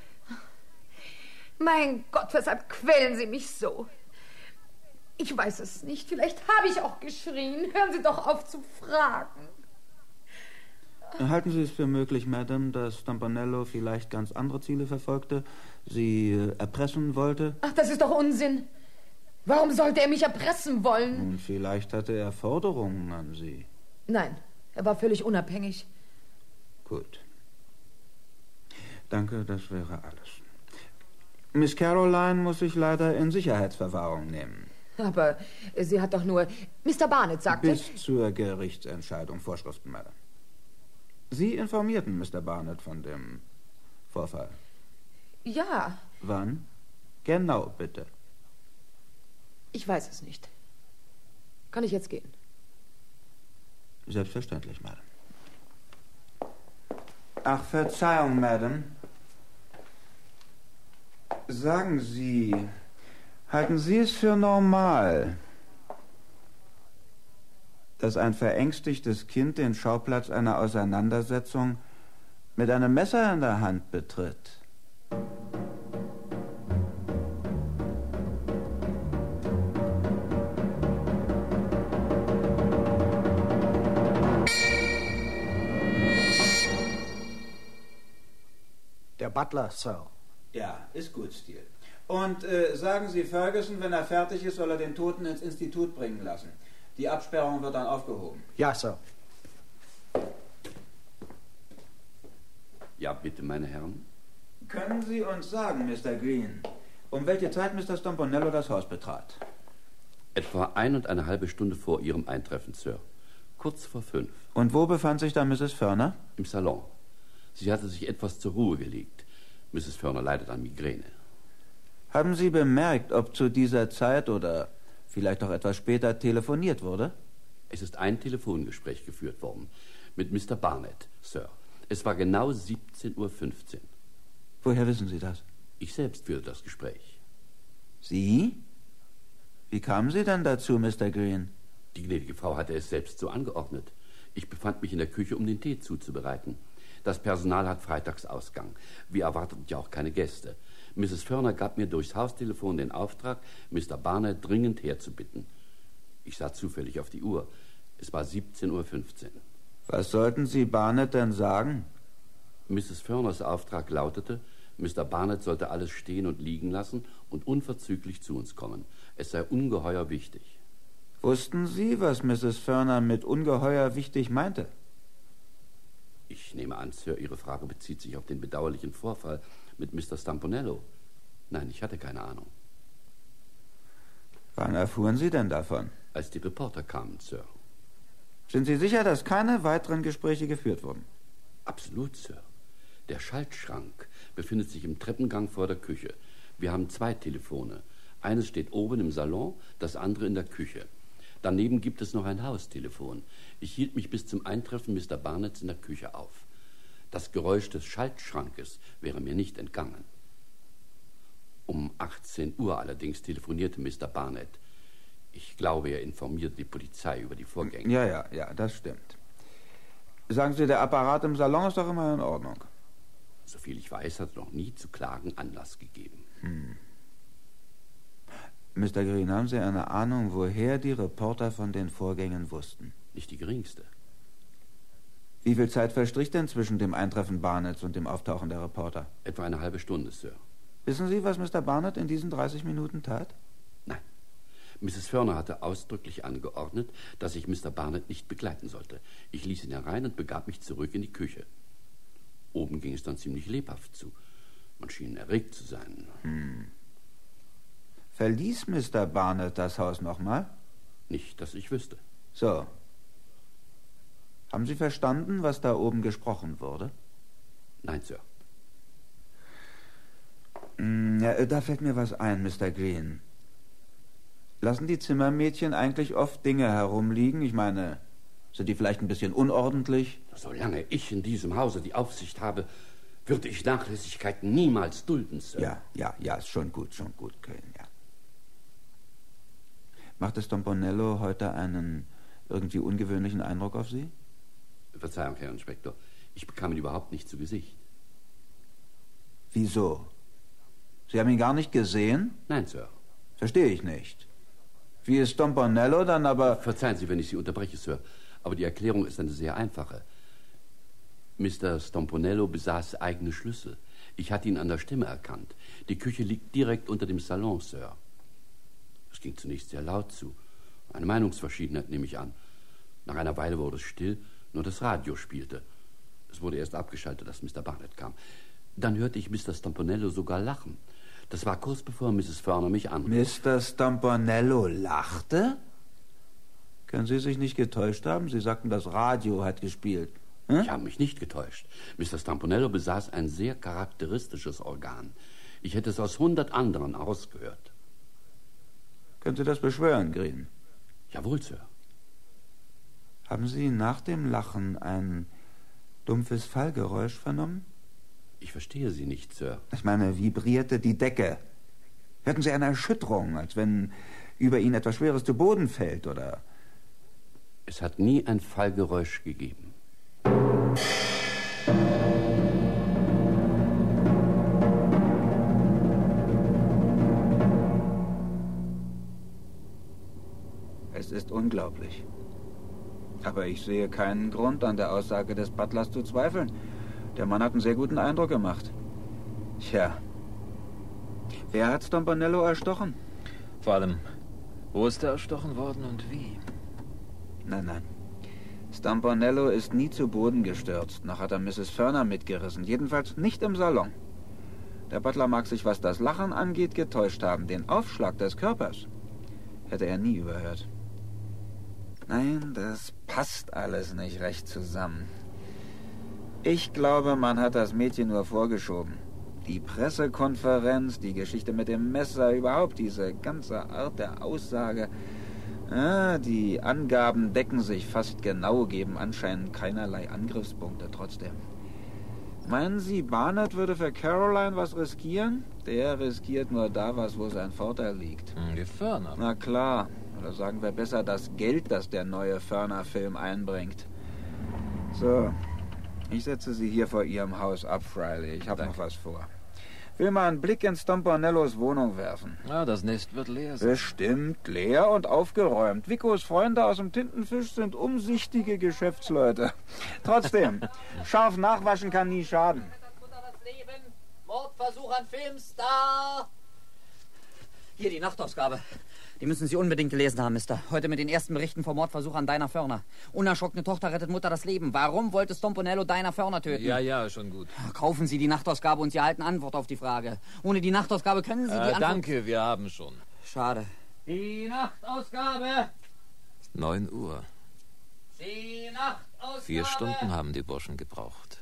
Mein Gott, weshalb quälen Sie mich so? Ich weiß es nicht. Vielleicht habe ich auch geschrien. Hören Sie doch auf zu fragen. Halten Sie es für möglich, Madame, dass Stamponello vielleicht ganz andere Ziele verfolgte, Sie erpressen wollte? Ach, das ist doch Unsinn. Warum sollte er mich erpressen wollen? Und vielleicht hatte er Forderungen an Sie. Nein, er war völlig unabhängig. Gut. Danke, das wäre alles. Miss Caroline muss sich leider in Sicherheitsverwahrung nehmen. Aber sie hat doch nur... Mr. Barnett sagte... Bis zur Gerichtsentscheidung Vorschriften, Madame. Sie informierten Mr. Barnett von dem Vorfall? Ja. Wann? Genau, bitte. Ich weiß es nicht. Kann ich jetzt gehen? Selbstverständlich, Madame. Ach, Verzeihung, Madame. Sagen Sie, halten Sie es für normal, dass ein verängstigtes Kind den Schauplatz einer Auseinandersetzung mit einem Messer in der Hand betritt? Der Butler, Sir. Ja, ist gut, Stil. Und sagen Sie Ferguson, wenn er fertig ist, soll er den Toten ins Institut bringen lassen. Die Absperrung wird dann aufgehoben. Ja, Sir. Ja, bitte, meine Herren. Können Sie uns sagen, Mr. Green, um welche Zeit Mr. Stamponello das Haus betrat? Etwa 1,5 Stunde vor Ihrem Eintreffen, Sir. Kurz vor 5. Und wo befand sich da Mrs. Ferner? Im Salon. Sie hatte sich etwas zur Ruhe gelegt. Mrs. Ferner leidet an Migräne. Haben Sie bemerkt, ob zu dieser Zeit oder vielleicht auch etwas später telefoniert wurde? Es ist ein Telefongespräch geführt worden mit Mr. Barnett, Sir. Es war genau 17:15 Uhr. Woher wissen Sie das? Ich selbst führte das Gespräch. Sie? Wie kamen Sie denn dazu, Mr. Green? Die gnädige Frau hatte es selbst so angeordnet. Ich befand mich in der Küche, um den Tee zuzubereiten. Das Personal hat Freitagsausgang. Wir erwarten ja auch keine Gäste. Mrs. Ferner gab mir durchs Haustelefon den Auftrag, Mr. Barnett dringend herzubitten. Ich sah zufällig auf die Uhr. Es war 17:15 Uhr. Was sollten Sie Barnett denn sagen? Mrs. Ferners Auftrag lautete, Mr. Barnett sollte alles stehen und liegen lassen und unverzüglich zu uns kommen. Es sei ungeheuer wichtig. Wussten Sie, was Mrs. Ferner mit ungeheuer wichtig meinte? Ich nehme an, Sir, Ihre Frage bezieht sich auf den bedauerlichen Vorfall mit Mr. Stamponello. Nein, ich hatte keine Ahnung. Wann erfuhren Sie denn davon? Als die Reporter kamen, Sir. Sind Sie sicher, dass keine weiteren Gespräche geführt wurden? Absolut, Sir. Der Schaltschrank befindet sich im Treppengang vor der Küche. Wir haben 2 Telefone. Eines steht oben im Salon, das andere in der Küche. Daneben gibt es noch ein Haustelefon. Ich hielt mich bis zum Eintreffen Mr. Barnetts in der Küche auf. Das Geräusch des Schaltschrankes wäre mir nicht entgangen. Um 18 Uhr allerdings telefonierte Mr. Barnett. Ich glaube, er informierte die Polizei über die Vorgänge. Ja, das stimmt. Sagen Sie, der Apparat im Salon ist doch immer in Ordnung. Soviel ich weiß, hat er noch nie zu Klagen Anlass gegeben. Mr. Green, haben Sie eine Ahnung, woher die Reporter von den Vorgängen wussten? Nicht die geringste. Wie viel Zeit verstrich denn zwischen dem Eintreffen Barnetts und dem Auftauchen der Reporter? Etwa eine halbe Stunde, Sir. Wissen Sie, was Mr. Barnett in diesen 30 Minuten tat? Nein. Mrs. Ferner hatte ausdrücklich angeordnet, dass ich Mr. Barnett nicht begleiten sollte. Ich ließ ihn herein und begab mich zurück in die Küche. Oben ging es dann ziemlich lebhaft zu. Man schien erregt zu sein. Verließ Mr. Barnett das Haus nochmal? Nicht, dass ich wüsste. So. Haben Sie verstanden, was da oben gesprochen wurde? Nein, Sir. Ja, da fällt mir was ein, Mr. Green. Lassen die Zimmermädchen eigentlich oft Dinge herumliegen? Ich meine, sind die vielleicht ein bisschen unordentlich? Solange ich in diesem Hause die Aufsicht habe, würde ich Nachlässigkeiten niemals dulden, Sir. Ja, ist schon gut, Green, ja. Machte Stamponello heute einen irgendwie ungewöhnlichen Eindruck auf Sie? Verzeihung, Herr Inspektor, ich bekam ihn überhaupt nicht zu Gesicht. Wieso? Sie haben ihn gar nicht gesehen? Nein, Sir. Verstehe ich nicht. Wie ist Stamponello dann aber... Verzeihen Sie, wenn ich Sie unterbreche, Sir, aber die Erklärung ist eine sehr einfache. Mr. Stamponello besaß eigene Schlüssel. Ich hatte ihn an der Stimme erkannt. Die Küche liegt direkt unter dem Salon, Sir. Es ging zunächst sehr laut zu. Eine Meinungsverschiedenheit, nehme ich an. Nach einer Weile wurde es still, nur das Radio spielte. Es wurde erst abgeschaltet, als Mr. Barnett kam. Dann hörte ich Mr. Stamponello sogar lachen. Das war kurz bevor Mrs. Ferner mich anrief. Mr. Stamponello lachte? Können Sie sich nicht getäuscht haben? Sie sagten, das Radio hat gespielt. Ich habe mich nicht getäuscht. Mr. Stamponello besaß ein sehr charakteristisches Organ. Ich hätte es aus 100 anderen ausgehört. Können Sie das beschwören, Green? Jawohl, Sir. Haben Sie nach dem Lachen ein dumpfes Fallgeräusch vernommen? Ich verstehe Sie nicht, Sir. Ich meine, vibrierte die Decke? Hörten Sie eine Erschütterung, als wenn über Ihnen etwas Schweres zu Boden fällt, oder? Es hat nie ein Fallgeräusch gegeben. Es ist unglaublich. Aber ich sehe keinen Grund, an der Aussage des Butlers zu zweifeln. Der Mann hat einen sehr guten Eindruck gemacht. Tja. Wer hat Stamponello erstochen? Vor allem, wo ist er erstochen worden und wie? Nein. Stamponello ist nie zu Boden gestürzt. Noch hat er Mrs. Ferner mitgerissen. Jedenfalls nicht im Salon. Der Butler mag sich, was das Lachen angeht, getäuscht haben. Den Aufschlag des Körpers hätte er nie überhört. Nein, das passt alles nicht recht zusammen. Ich glaube, man hat das Mädchen nur vorgeschoben. Die Pressekonferenz, die Geschichte mit dem Messer, überhaupt diese ganze Art der Aussage. Die Angaben decken sich fast genau, geben anscheinend keinerlei Angriffspunkte trotzdem. Meinen Sie, Barnett würde für Caroline was riskieren? Der riskiert nur da was, wo sein Vorteil liegt. Die Ferner. Na klar. Oder sagen wir besser das Geld, das der neue Ferner-Film einbringt. So. Ich setze Sie hier vor Ihrem Haus ab, Friley. Ich habe noch was vor. Will mal einen Blick in Stomponellos Wohnung werfen. Ja, das Nest wird leer sein. Bestimmt, leer und aufgeräumt. Vicos Freunde aus dem Tintenfisch sind umsichtige Geschäftsleute. Trotzdem, scharf nachwaschen kann nie schaden. Mordversuch an Filmstar. Hier die Nachtausgabe. Die müssen Sie unbedingt gelesen haben, Mister. Heute mit den ersten Berichten vom Mordversuch an Dinah Ferner. Unerschrockene Tochter rettet Mutter das Leben. Warum wollte Stomponello Dinah Ferner töten? Ja, schon gut. Kaufen Sie die Nachtausgabe und Sie erhalten Antwort auf die Frage. Ohne die Nachtausgabe können Sie die Antwort... Danke, wir haben schon. Schade. Die Nachtausgabe. 9 Uhr. Die Nachtausgabe. 4 Stunden haben die Burschen gebraucht.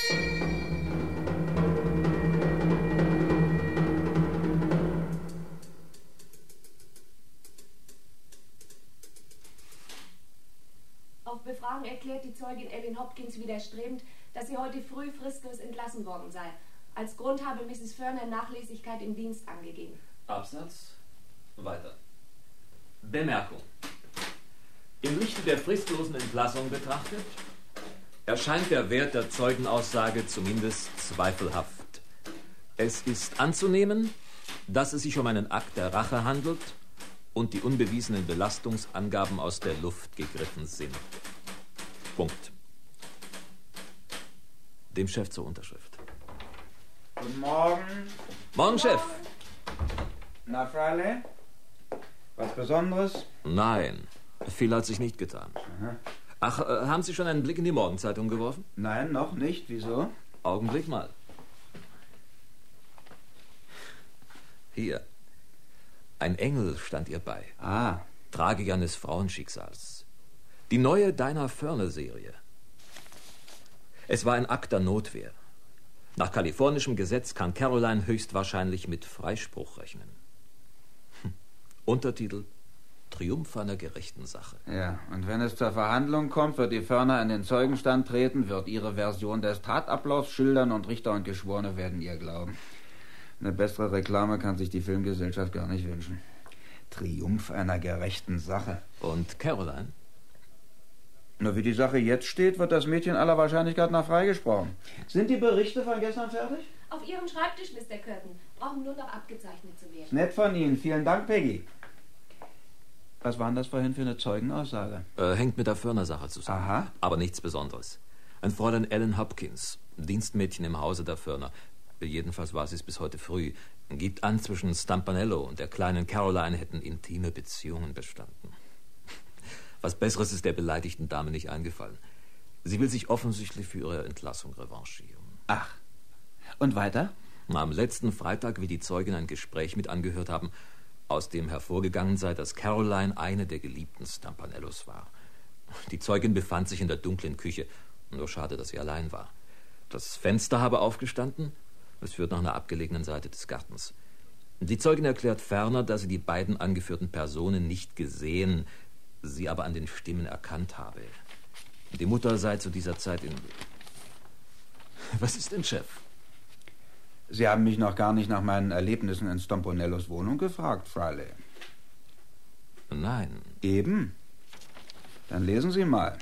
Auf Befragen erklärt die Zeugin Ellen Hopkins widerstrebend, dass sie heute früh fristlos entlassen worden sei. Als Grund habe Mrs. Ferner Nachlässigkeit im Dienst angegeben. Absatz. Weiter. Bemerkung. Im Lichte der fristlosen Entlassung betrachtet, erscheint der Wert der Zeugenaussage zumindest zweifelhaft. Es ist anzunehmen, dass es sich um einen Akt der Rache handelt und die unbewiesenen Belastungsangaben aus der Luft gegriffen sind. Punkt. Dem Chef zur Unterschrift. Guten Morgen. Morgen, Chef. Na, Friley? Was Besonderes? Nein, viel hat sich nicht getan. Aha. Ach, haben Sie schon einen Blick in die Morgenzeitung geworfen? Nein, noch nicht. Wieso? Augenblick mal. Hier. Ein Engel stand ihr bei. Ah. Tragik eines Frauenschicksals. Die neue Dinah Ferner-Serie. Es war ein Akt der Notwehr. Nach kalifornischem Gesetz kann Caroline höchstwahrscheinlich mit Freispruch rechnen. Untertitel: Triumph einer gerechten Sache. Ja, und wenn es zur Verhandlung kommt, wird die Ferner in den Zeugenstand treten, wird ihre Version des Tatablaufs schildern und Richter und Geschworene werden ihr glauben. Eine bessere Reklame kann sich die Filmgesellschaft gar nicht wünschen. Triumph einer gerechten Sache. Und Caroline? Nur wie die Sache jetzt steht, wird das Mädchen aller Wahrscheinlichkeit nach freigesprochen. Sind die Berichte von gestern fertig? Auf Ihrem Schreibtisch, Mr. Curtin. Brauchen nur noch abgezeichnet zu werden. Nett von Ihnen. Vielen Dank, Peggy. Was war denn das vorhin für eine Zeugenaussage? Hängt mit der Ferner-Sache zusammen. Aha. Aber nichts Besonderes. Ein Fräulein Ellen Hopkins, Dienstmädchen im Hause der Ferner, jedenfalls war sie es bis heute früh, gibt an, zwischen Stomponello und der kleinen Caroline hätten intime Beziehungen bestanden. Was Besseres ist der beleidigten Dame nicht eingefallen. Sie will sich offensichtlich für ihre Entlassung revanchieren. Ach. Und weiter? Am letzten Freitag will die Zeugin ein Gespräch mit angehört haben, aus dem hervorgegangen sei, dass Caroline eine der geliebten Stomponellos war. Die Zeugin befand sich in der dunklen Küche. Nur schade, dass sie allein war. Das Fenster habe aufgestanden. Es führt nach einer abgelegenen Seite des Gartens. Die Zeugin erklärt ferner, dass sie die beiden angeführten Personen nicht gesehen, sie aber an den Stimmen erkannt habe. Die Mutter sei zu dieser Zeit in... Was ist denn, Chef? Sie haben mich noch gar nicht nach meinen Erlebnissen in Stomponellos Wohnung gefragt, Friley. Nein. Eben. Dann lesen Sie mal.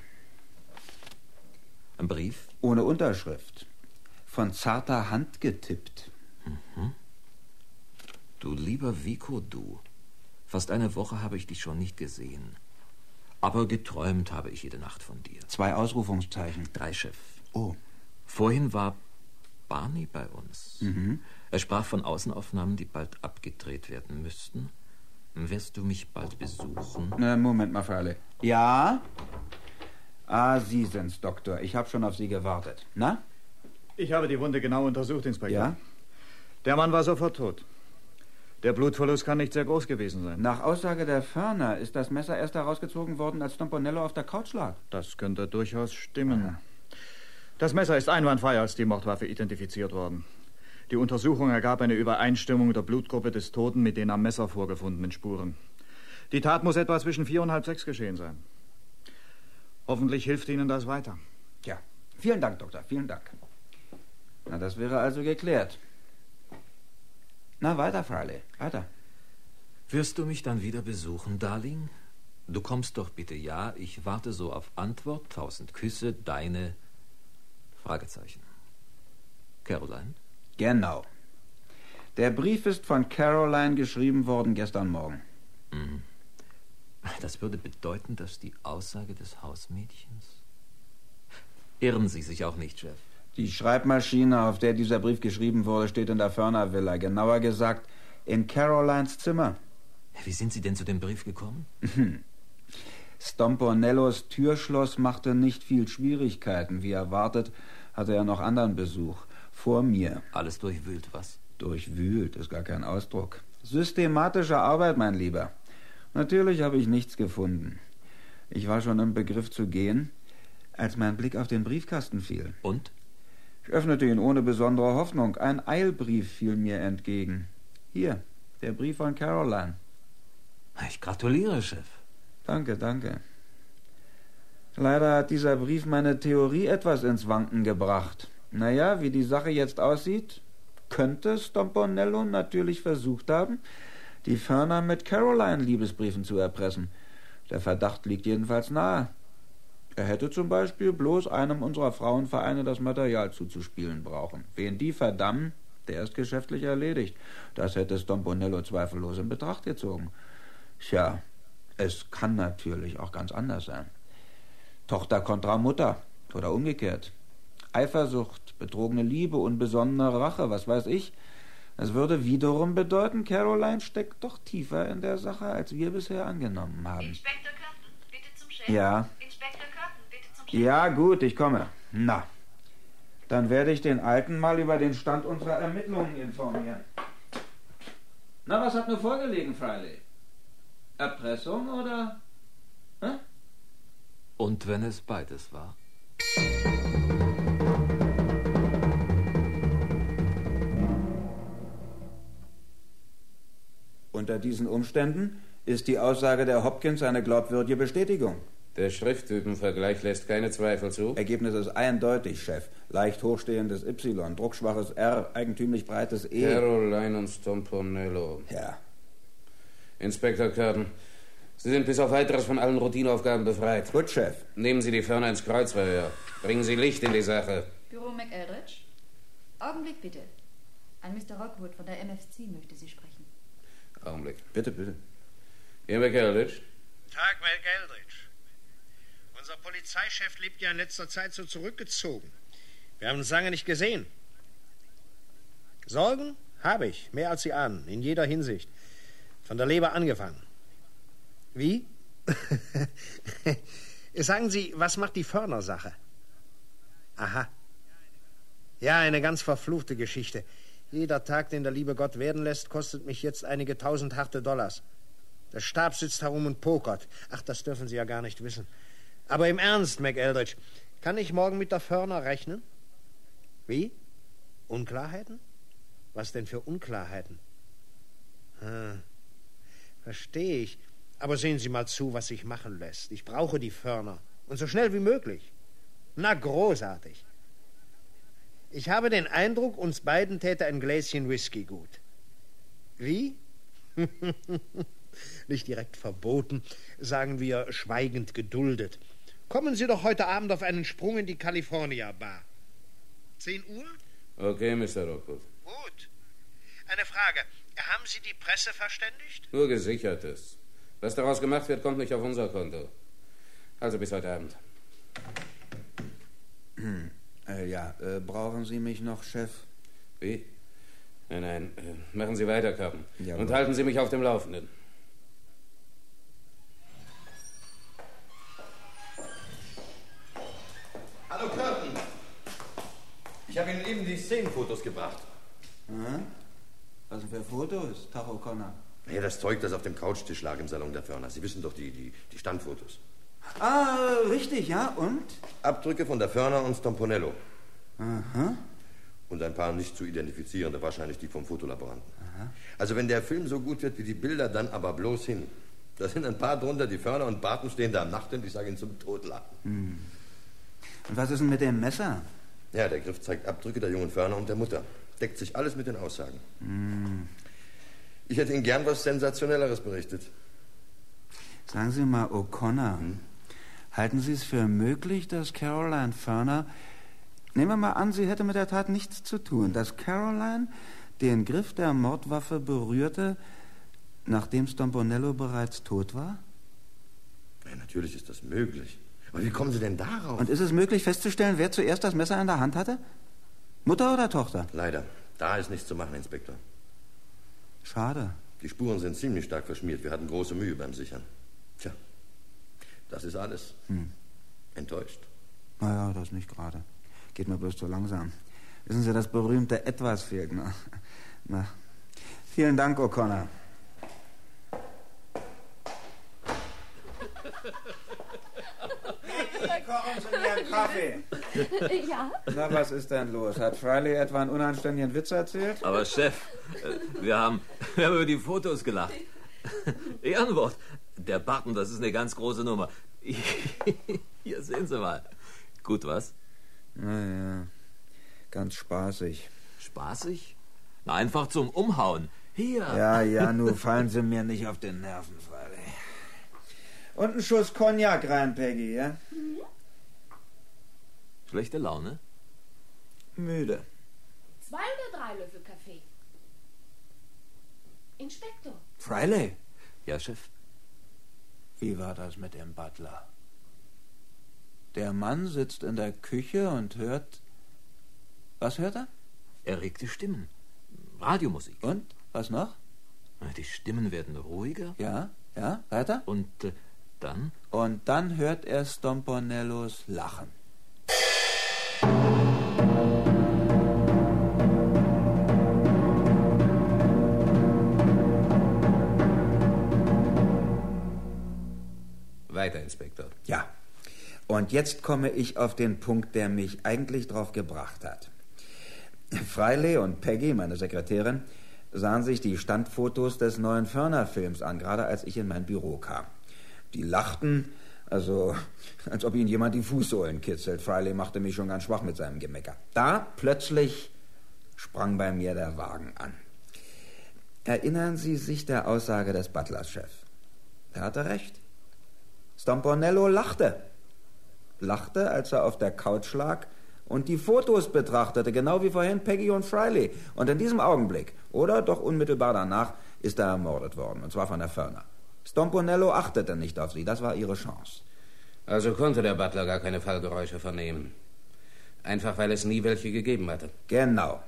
Ein Brief? Ohne Unterschrift. Von zarter Hand getippt. Mhm. Du lieber Vico, du. Fast eine Woche habe ich dich schon nicht gesehen. Aber geträumt habe ich jede Nacht von dir. 2 Ausrufungszeichen. 3, Chef. Oh. Vorhin war Barney bei uns. Mhm. Er sprach von Außenaufnahmen, die bald abgedreht werden müssten. Wirst du mich bald besuchen? Na, Moment mal, Friley. Ja? Ah, Sie sind's, Doktor. Ich habe schon auf Sie gewartet. Na? Ich habe die Wunde genau untersucht, Inspektor. Ja? Der Mann war sofort tot. Der Blutverlust kann nicht sehr groß gewesen sein. Nach Aussage der Ferner ist das Messer erst herausgezogen worden, als Stomponello auf der Couch lag. Das könnte durchaus stimmen. Ja. Das Messer ist einwandfrei als die Mordwaffe identifiziert worden. Die Untersuchung ergab eine Übereinstimmung der Blutgruppe des Toten mit den am Messer vorgefundenen Spuren. Die Tat muss etwa zwischen 4 und halb 6 geschehen sein. Hoffentlich hilft Ihnen das weiter. Ja, vielen Dank, Doktor, vielen Dank. Na, das wäre also geklärt. Na, weiter, Friley, weiter. Wirst du mich dann wieder besuchen, Darling? Du kommst doch bitte, ja. Ich warte so auf Antwort. 1000 Küsse, deine Fragezeichen. Caroline? Genau. Der Brief ist von Caroline geschrieben worden gestern Morgen. Mhm. Das würde bedeuten, dass die Aussage des Hausmädchens... Irren Sie sich auch nicht, Chef. Die Schreibmaschine, auf der dieser Brief geschrieben wurde, steht in der Förner Villa. Genauer gesagt, in Carolines Zimmer. Wie sind Sie denn zu dem Brief gekommen? Stomponellos Türschloss machte nicht viel Schwierigkeiten. Wie erwartet, hatte er noch anderen Besuch. Vor mir. Alles durchwühlt, was? Durchwühlt ist gar kein Ausdruck. Systematische Arbeit, mein Lieber. Natürlich habe ich nichts gefunden. Ich war schon im Begriff zu gehen, als mein Blick auf den Briefkasten fiel. Und? Ich öffnete ihn ohne besondere Hoffnung. Ein Eilbrief fiel mir entgegen. Hier, der Brief von Caroline. Ich gratuliere, Chef. Danke, danke. Leider hat dieser Brief meine Theorie etwas ins Wanken gebracht. Naja, wie die Sache jetzt aussieht, könnte Stomponello natürlich versucht haben, die Förner mit Caroline Liebesbriefen zu erpressen. Der Verdacht liegt jedenfalls nahe. Er hätte zum Beispiel bloß einem unserer Frauenvereine das Material zuzuspielen brauchen. Wen die verdammen, der ist geschäftlich erledigt. Das hätte Stomponello zweifellos in Betracht gezogen. Tja, es kann natürlich auch ganz anders sein. Tochter kontra Mutter oder umgekehrt. Eifersucht, betrogene Liebe, unbesonnene Rache, was weiß ich. Es würde wiederum bedeuten, Caroline steckt doch tiefer in der Sache, als wir bisher angenommen haben. Inspektor Curtin, bitte zum Chef. Ja. Inspektor Curtin, bitte zum Chef. Ja, gut, ich komme. Na, dann werde ich den Alten mal über den Stand unserer Ermittlungen informieren. Na, was hat nur vorgelegen, Freilich? Erpressung oder... Hä? Und wenn es beides war? Unter diesen Umständen ist die Aussage der Hopkins eine glaubwürdige Bestätigung. Der Schrifttypenvergleich lässt keine Zweifel zu. Ergebnis ist eindeutig, Chef. Leicht hochstehendes Y, druckschwaches R, eigentümlich breites E. Caroline und Stomponello. Ja. Inspektor Curtin, Sie sind bis auf Weiteres von allen Routineaufgaben befreit. Gut, Chef. Nehmen Sie die Förner ins Kreuzverhör. Bringen Sie Licht in die Sache. Büro McEldridge. Augenblick bitte. Ein Mr. Rockwood von der MFC möchte Sie sprechen. Augenblick. Bitte, bitte. Hier, McEldridge. Tag, McEldridge. Unser Polizeichef lebt ja in letzter Zeit so zurückgezogen. Wir haben uns lange nicht gesehen. Sorgen habe ich, mehr als Sie ahnen, in jeder Hinsicht. Von der Leber angefangen. Wie? Sagen Sie, was macht die Förner-Sache? Aha. Ja, eine ganz verfluchte Geschichte. Jeder Tag, den der liebe Gott werden lässt, kostet mich jetzt einige 1000 harte Dollars. Der Stab sitzt herum und pokert. Ach, das dürfen Sie ja gar nicht wissen. Aber im Ernst, McEldridge, kann ich morgen mit der Förner rechnen? Wie? Unklarheiten? Was denn für Unklarheiten? Verstehe ich. Aber sehen Sie mal zu, was sich machen lässt. Ich brauche die Förner. Und so schnell wie möglich. Na, großartig. Ich habe den Eindruck, uns beiden täte ein Gläschen Whisky gut. Wie? Nicht direkt verboten, sagen wir schweigend geduldet. Kommen Sie doch heute Abend auf einen Sprung in die California Bar. 10 Uhr? Okay, Mr. Rockwood. Gut. Eine Frage. Haben Sie die Presse verständigt? Nur Gesichertes. Was daraus gemacht wird, kommt nicht auf unser Konto. Also bis heute Abend. Brauchen Sie mich noch, Chef? Wie? Nein, machen Sie weiter, Captain. Ja, und halten Sie mich auf dem Laufenden. Hallo, Curtin. Ich habe Ihnen eben die Szenenfotos gebracht. Was denn für Fotos, Tag O'Connor? Ja, das Zeug, das auf dem Couchtisch lag im Salon der Förner. Sie wissen doch, die Standfotos. Ah, richtig, ja, und? Abdrücke von der Förner und Stomponello. Aha. Und ein paar nicht zu identifizierende, wahrscheinlich die vom Fotolaboranten. Aha. Also wenn der Film so gut wird wie die Bilder, dann aber bloß hin. Da sind ein paar drunter, die Förner und Barton stehen da am Nachttisch, ich sage Ihnen zum Totlachen. Und was ist denn mit dem Messer? Ja, der Griff zeigt Abdrücke der jungen Förner und der Mutter. Deckt sich alles mit den Aussagen. Ich hätte Ihnen gern was Sensationelleres berichtet. Sagen Sie mal, O'Connor, halten Sie es für möglich, dass Caroline Förner Nehmen wir mal an, sie hätte mit der Tat nichts zu tun, dass Caroline den Griff der Mordwaffe berührte, nachdem Stomponello bereits tot war? Ja, natürlich ist das möglich. Aber wie kommen Sie denn darauf? Und ist es möglich festzustellen, wer zuerst das Messer in der Hand hatte? Mutter oder Tochter? Leider. Da ist nichts zu machen, Inspektor. Schade. Die Spuren sind ziemlich stark verschmiert. Wir hatten große Mühe beim Sichern. Tja, das ist alles. Enttäuscht. Naja, das nicht gerade. Geht mir bloß zu langsam. Wissen Sie, das berühmte Etwas fehlt noch. Na, vielen Dank, O'Connor. Kochen Sie mir einen Kaffee. Ja? Na, was ist denn los? Hat Friley etwa einen unanständigen Witz erzählt? Aber Chef, wir haben über die Fotos gelacht. Ehrenwort. Der Barton, das ist eine ganz große Nummer. Hier sehen Sie mal. Gut, was? Naja, ganz spaßig. Spaßig? Na, einfach zum Umhauen. Hier. Ja, nur fallen Sie mir nicht auf den Nerven, Friley. Und einen Schuss Cognac rein, Peggy, ja? Schlechte Laune? Müde. 2 oder 3 Löffel Kaffee? Inspektor. Friley? Ja, Chef? Wie war das mit dem Butler? Der Mann sitzt in der Küche und hört... Was hört er? Erregte Stimmen. Radiomusik. Und? Was noch? Die Stimmen werden ruhiger. Ja, weiter? Und dann? Und dann hört er Stomponellos Lachen. Weiter, Inspektor. Ja. Und jetzt komme ich auf den Punkt, der mich eigentlich drauf gebracht hat. Friley und Peggy, meine Sekretärin, sahen sich die Standfotos des neuen Förner-Films an, gerade als ich in mein Büro kam. Die lachten, also als ob ihnen jemand die Fußsohlen kitzelt. Friley machte mich schon ganz schwach mit seinem Gemecker. Da plötzlich sprang bei mir der Wagen an. Erinnern Sie sich der Aussage des Butlers, Chef? Er hatte recht. Stomponello lachte. Lachte, als er auf der Couch lag und die Fotos betrachtete, genau wie vorhin Peggy und Friley. Und in diesem Augenblick, oder doch unmittelbar danach, ist er ermordet worden, und zwar von der Förner. Stomponello achtete nicht auf sie, das war ihre Chance. Also konnte der Butler gar keine Fallgeräusche vernehmen. Einfach, weil es nie welche gegeben hatte. Genau.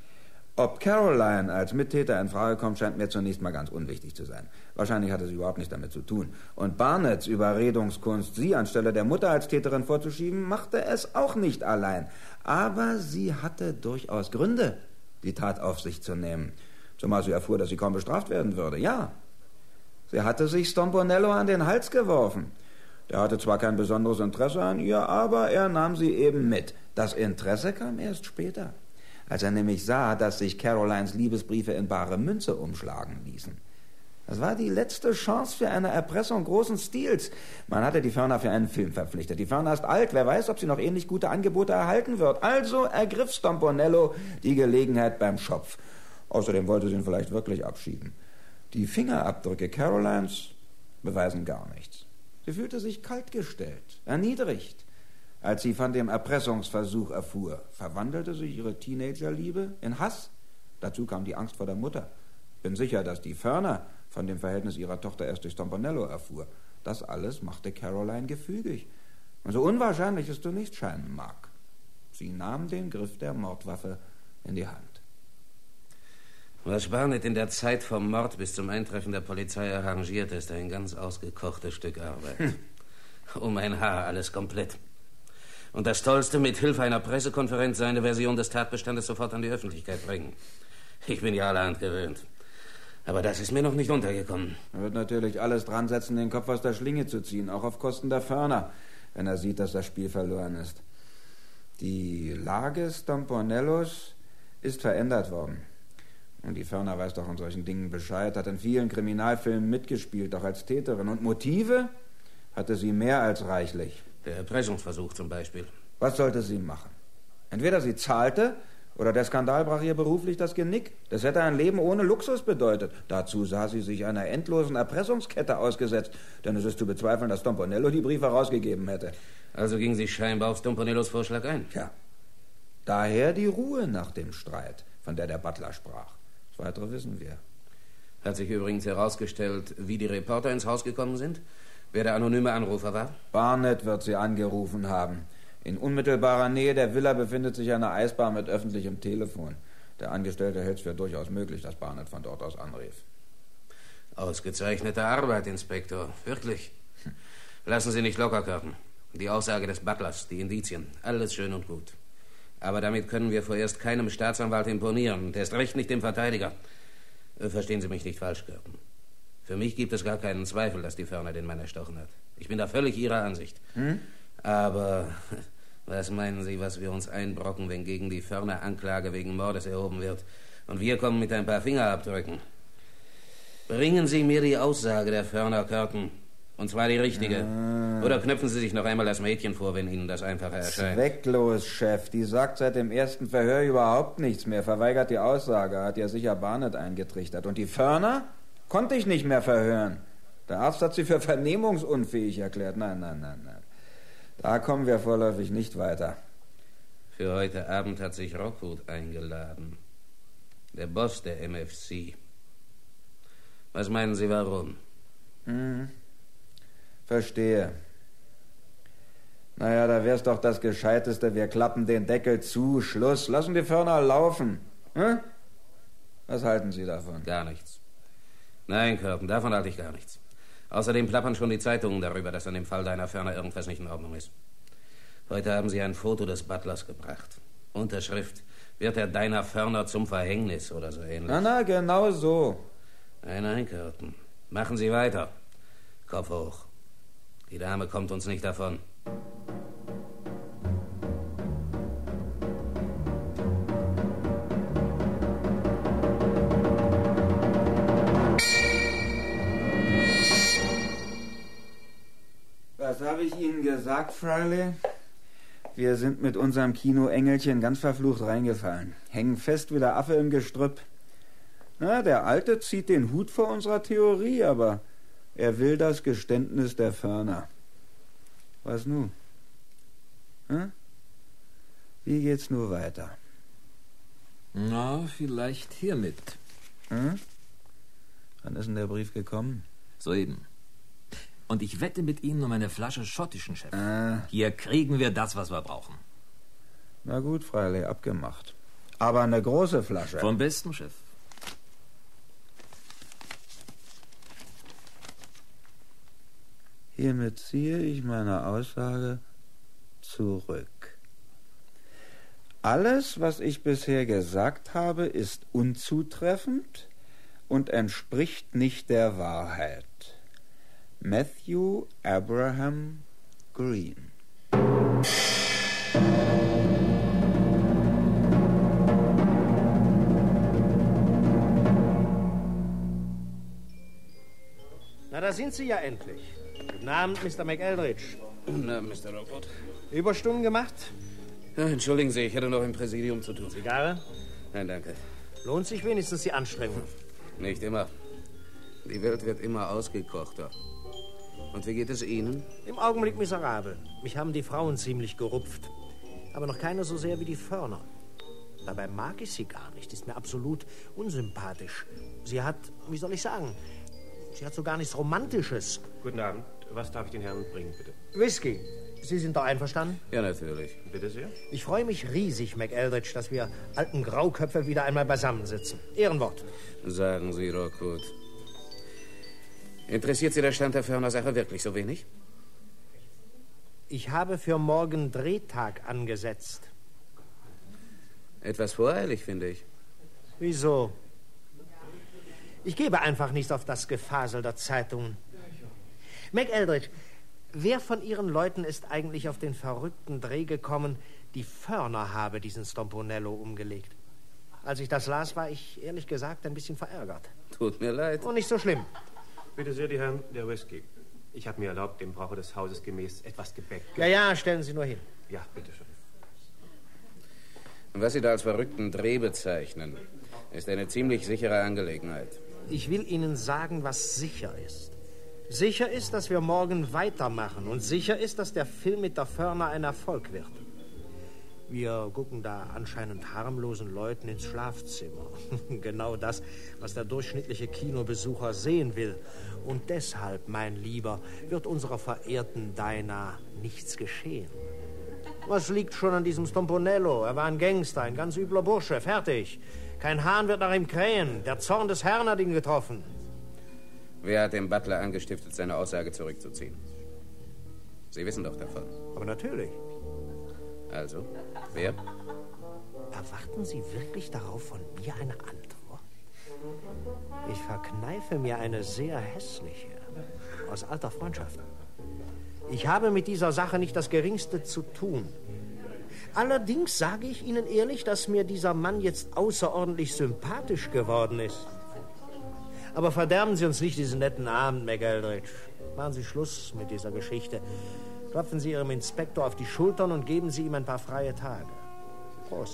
Ob Caroline als Mittäter in Frage kommt, scheint mir zunächst mal ganz unwichtig zu sein. Wahrscheinlich hatte sie überhaupt nichts damit zu tun. Und Barnetts Überredungskunst, sie anstelle der Mutter als Täterin vorzuschieben, machte es auch nicht allein. Aber sie hatte durchaus Gründe, die Tat auf sich zu nehmen. Zumal sie erfuhr, dass sie kaum bestraft werden würde. Ja, sie hatte sich Stomponello an den Hals geworfen. Der hatte zwar kein besonderes Interesse an ihr, aber er nahm sie eben mit. Das Interesse kam erst später, als er nämlich sah, dass sich Carolines Liebesbriefe in bare Münze umschlagen ließen. Das war die letzte Chance für eine Erpressung großen Stils. Man hatte die Förner für einen Film verpflichtet. Die Förner ist alt, wer weiß, ob sie noch ähnlich gute Angebote erhalten wird. Also ergriff Stomponello die Gelegenheit beim Schopf. Außerdem wollte sie ihn vielleicht wirklich abschieben. Die Fingerabdrücke Carolines beweisen gar nichts. Sie fühlte sich kaltgestellt, erniedrigt. Als sie von dem Erpressungsversuch erfuhr, verwandelte sich ihre Teenagerliebe in Hass. Dazu kam die Angst vor der Mutter. Bin sicher, dass die Förner von dem Verhältnis ihrer Tochter erst durch Stomponello erfuhr. Das alles machte Caroline gefügig. Und so unwahrscheinlich es zunächst scheinen mag. Sie nahm den Griff der Mordwaffe in die Hand. Was Barnett in der Zeit vom Mord bis zum Eintreffen der Polizei arrangierte, ist ein ganz ausgekochtes Stück Arbeit. Um ein Haar, alles komplett. Und das Tollste, mit Hilfe einer Pressekonferenz seine Version des Tatbestandes sofort an die Öffentlichkeit bringen. Ich bin ja allerhand gewöhnt. Aber das ist mir noch nicht untergekommen. Er wird natürlich alles dran setzen, den Kopf aus der Schlinge zu ziehen, auch auf Kosten der Förner, wenn er sieht, dass das Spiel verloren ist. Die Lage Stomponellos ist verändert worden. Und die Förner weiß doch an solchen Dingen Bescheid, hat in vielen Kriminalfilmen mitgespielt, auch als Täterin. Und Motive hatte sie mehr als reichlich. Der Erpressungsversuch zum Beispiel. Was sollte sie machen? Entweder sie zahlte, oder der Skandal brach ihr beruflich das Genick. Das hätte ein Leben ohne Luxus bedeutet. Dazu sah sie sich einer endlosen Erpressungskette ausgesetzt. Denn es ist zu bezweifeln, dass Stomponello die Briefe rausgegeben hätte. Also ging sie scheinbar auf Stomponellos Vorschlag ein? Ja. Daher die Ruhe nach dem Streit, von der Butler sprach. Das Weitere wissen wir. Hat sich übrigens herausgestellt, wie die Reporter ins Haus gekommen sind? Wer der anonyme Anrufer war? Barnett wird sie angerufen haben. In unmittelbarer Nähe der Villa befindet sich eine Eisbahn mit öffentlichem Telefon. Der Angestellte hält es für durchaus möglich, dass Barnett von dort aus anrief. Ausgezeichnete Arbeit, Inspektor. Wirklich. Lassen Sie nicht locker, Curtin. Die Aussage des Butlers, die Indizien, alles schön und gut. Aber damit können wir vorerst keinem Staatsanwalt imponieren. Und erst recht nicht dem Verteidiger. Verstehen Sie mich nicht falsch, Curtin. Für mich gibt es gar keinen Zweifel, dass die Förner den Mann erstochen hat. Ich bin da völlig Ihrer Ansicht. Aber was meinen Sie, was wir uns einbrocken, wenn gegen die Förner Anklage wegen Mordes erhoben wird? Und wir kommen mit ein paar Fingerabdrücken. Bringen Sie mir die Aussage der Förner, Curtin. Und zwar die richtige. Oder knöpfen Sie sich noch einmal das Mädchen vor, wenn Ihnen das einfacher erscheint. Zwecklos, Chef. Die sagt seit dem ersten Verhör überhaupt nichts mehr. Verweigert die Aussage. Hat ja sicher Barnett eingetrichtert. Und die Förner konnte ich nicht mehr verhören. Der Arzt hat sie für vernehmungsunfähig erklärt. Nein. Da kommen wir vorläufig nicht weiter. Für heute Abend hat sich Rockwood eingeladen. Der Boss der MFC. Was meinen Sie, warum? Verstehe. Naja, da wär's doch das Gescheiteste. Wir klappen den Deckel zu. Schluss. Lassen die Förner laufen. Was halten Sie davon? Gar nichts. Nein, Curtin, davon halte ich gar nichts. Außerdem plappern schon die Zeitungen darüber, dass an dem Fall deiner Förner irgendwas nicht in Ordnung ist. Heute haben sie ein Foto des Butlers gebracht. Unterschrift: Wird der deiner Förner zum Verhängnis oder so ähnlich. Na, genau so. Nein, Curtin. Machen Sie weiter. Kopf hoch. Die Dame kommt uns nicht davon. Was habe ich Ihnen gesagt, Friley? Wir sind mit unserem Kino-Engelchen ganz verflucht reingefallen. Hängen fest wie der Affe im Gestrüpp. Na, der Alte zieht den Hut vor unserer Theorie, aber er will das Geständnis der Förner. Was nun? Wie geht's nur weiter? Na, vielleicht hiermit. Wann ist denn der Brief gekommen? Soeben. Und ich wette mit Ihnen um eine Flasche schottischen, Chef. Hier kriegen wir das, was wir brauchen. Na gut, Freilich, abgemacht. Aber eine große Flasche. Vom besten, Chef. Hiermit ziehe ich meine Aussage zurück. Alles, was ich bisher gesagt habe, ist unzutreffend und entspricht nicht der Wahrheit. Matthew Abraham Green. Na, da sind Sie ja endlich. Guten Abend, Mr. McEldridge. Guten Abend, Mr. Rockwood. Überstunden gemacht? Ja, entschuldigen Sie, ich hätte noch im Präsidium zu tun. Zigarre? Nein, danke. Lohnt sich wenigstens die Anstrengung? Nicht immer. Die Welt wird immer ausgekochter. Und wie geht es Ihnen? Im Augenblick miserabel. Mich haben die Frauen ziemlich gerupft. Aber noch keine so sehr wie die Förner. Dabei mag ich sie gar nicht. Ist mir absolut unsympathisch. Sie hat, wie soll ich sagen, sie hat so gar nichts Romantisches. Guten Abend. Was darf ich den Herrn bringen, bitte? Whisky. Sie sind doch einverstanden? Ja, natürlich. Bitte sehr. Ich freue mich riesig, McEldridge, dass wir alten Grauköpfe wieder einmal beisammensitzen. Ehrenwort. Sagen Sie, Rockwood. Interessiert Sie der Stand der Förner-Sache wirklich so wenig? Ich habe für morgen Drehtag angesetzt. Etwas voreilig, finde ich. Wieso? Ich gebe einfach nicht auf das Gefasel der Zeitungen. McEldridge, wer von Ihren Leuten ist eigentlich auf den verrückten Dreh gekommen, die Förner habe diesen Stomponello umgelegt? Als ich das las, war ich ehrlich gesagt ein bisschen verärgert. Tut mir leid. Und nicht so schlimm. Bitte sehr, die Herren, der Whisky. Ich habe mir erlaubt, dem Brauche des Hauses gemäß etwas Gebäck. Ja, stellen Sie nur hin. Ja, bitteschön. Was Sie da als verrückten Dreh bezeichnen, ist eine ziemlich sichere Angelegenheit. Ich will Ihnen sagen, was sicher ist. Sicher ist, dass wir morgen weitermachen. Und sicher ist, dass der Film mit der Förner ein Erfolg wird. Wir gucken da anscheinend harmlosen Leuten ins Schlafzimmer. Genau das, was der durchschnittliche Kinobesucher sehen will. Und deshalb, mein Lieber, wird unserer verehrten Dinah nichts geschehen. Was liegt schon an diesem Stomponello? Er war ein Gangster, ein ganz übler Bursche. Fertig. Kein Hahn wird nach ihm krähen. Der Zorn des Herrn hat ihn getroffen. Wer hat den Butler angestiftet, seine Aussage zurückzuziehen? Sie wissen doch davon. Aber natürlich. Also, wer? Erwarten Sie wirklich darauf von mir eine Antwort? Ich verkneife mir eine sehr hässliche, aus alter Freundschaft. Ich habe mit dieser Sache nicht das Geringste zu tun. Allerdings sage ich Ihnen ehrlich, dass mir dieser Mann jetzt außerordentlich sympathisch geworden ist. Aber verderben Sie uns nicht diesen netten Abend, McEldridge. Machen Sie Schluss mit dieser Geschichte. Klopfen Sie Ihrem Inspektor auf die Schultern und geben Sie ihm ein paar freie Tage. Prost.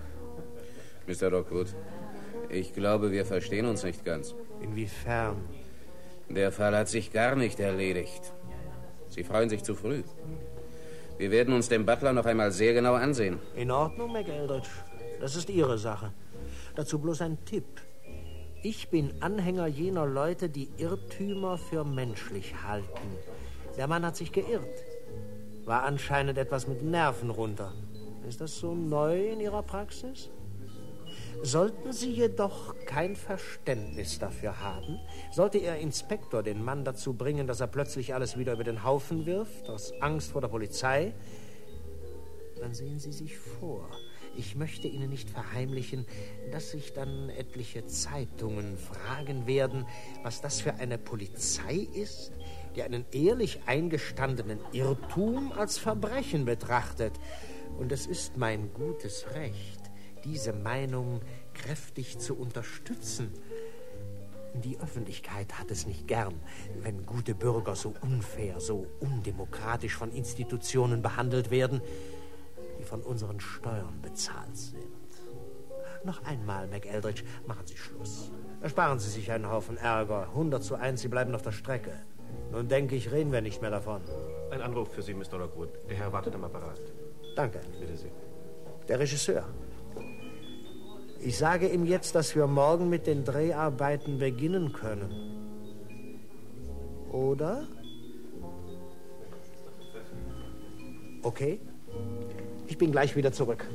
Mr. Rockwood, ich glaube, wir verstehen uns nicht ganz. Inwiefern? Der Fall hat sich gar nicht erledigt. Sie freuen sich zu früh. Wir werden uns den Butler noch einmal sehr genau ansehen. In Ordnung, McEldridge. Das ist Ihre Sache. Dazu bloß ein Tipp. Ich bin Anhänger jener Leute, die Irrtümer für menschlich halten. Der Mann hat sich geirrt. War anscheinend etwas mit Nerven runter. Ist das so neu in Ihrer Praxis? Sollten Sie jedoch kein Verständnis dafür haben, sollte Ihr Inspektor den Mann dazu bringen, dass er plötzlich alles wieder über den Haufen wirft, aus Angst vor der Polizei, dann sehen Sie sich vor. Ich möchte Ihnen nicht verheimlichen, dass sich dann etliche Zeitungen fragen werden, was das für eine Polizei ist, die einen ehrlich eingestandenen Irrtum als Verbrechen betrachtet. Und es ist mein gutes Recht, diese Meinung kräftig zu unterstützen. Die Öffentlichkeit hat es nicht gern, wenn gute Bürger so unfair, so undemokratisch von Institutionen behandelt werden, die von unseren Steuern bezahlt sind. Noch einmal, McEldridge, machen Sie Schluss. Ersparen Sie sich einen Haufen Ärger. 100:1, Sie bleiben auf der Strecke. Nun denke ich, reden wir nicht mehr davon. Ein Anruf für Sie, Mr. Lockwood. Der Herr wartet am Apparat. Danke. Bitte sehr. Der Regisseur. Ich sage ihm jetzt, dass wir morgen mit den Dreharbeiten beginnen können. Oder? Okay. Ich bin gleich wieder zurück.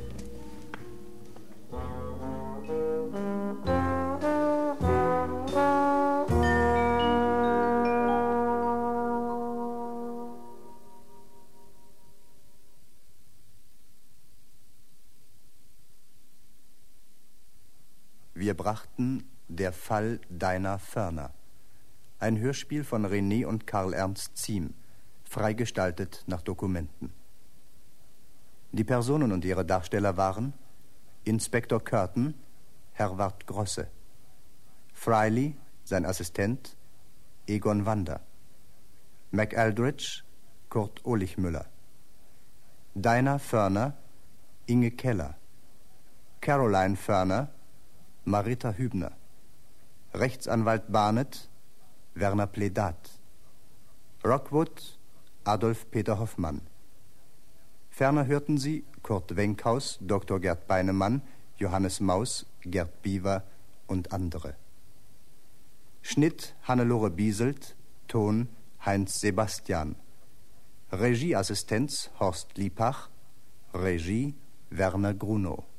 Wir brachten Der Fall Dinah Ferner. Ein Hörspiel von René und Karl Ernst Ziem, freigestaltet nach Dokumenten. Die Personen und ihre Darsteller waren Inspektor Curtin, Herwart Grosse, Friley, sein Assistent, Egon Wander, McEldridge, Kurt Ohlichmüller, Dinah Ferner, Inge Keller, Caroline Ferner, Marita Hübner, Rechtsanwalt Barnett, Werner Pledat, Rockwood, Adolf Peter Hoffmann. Ferner hörten Sie Kurt Wenkhaus, Dr. Gerd Beinemann, Johannes Maus, Gerd Biewer und andere. Schnitt Hannelore Bieselt, Ton Heinz Sebastian. Regieassistenz Horst Liepach, Regie Werner Grunow.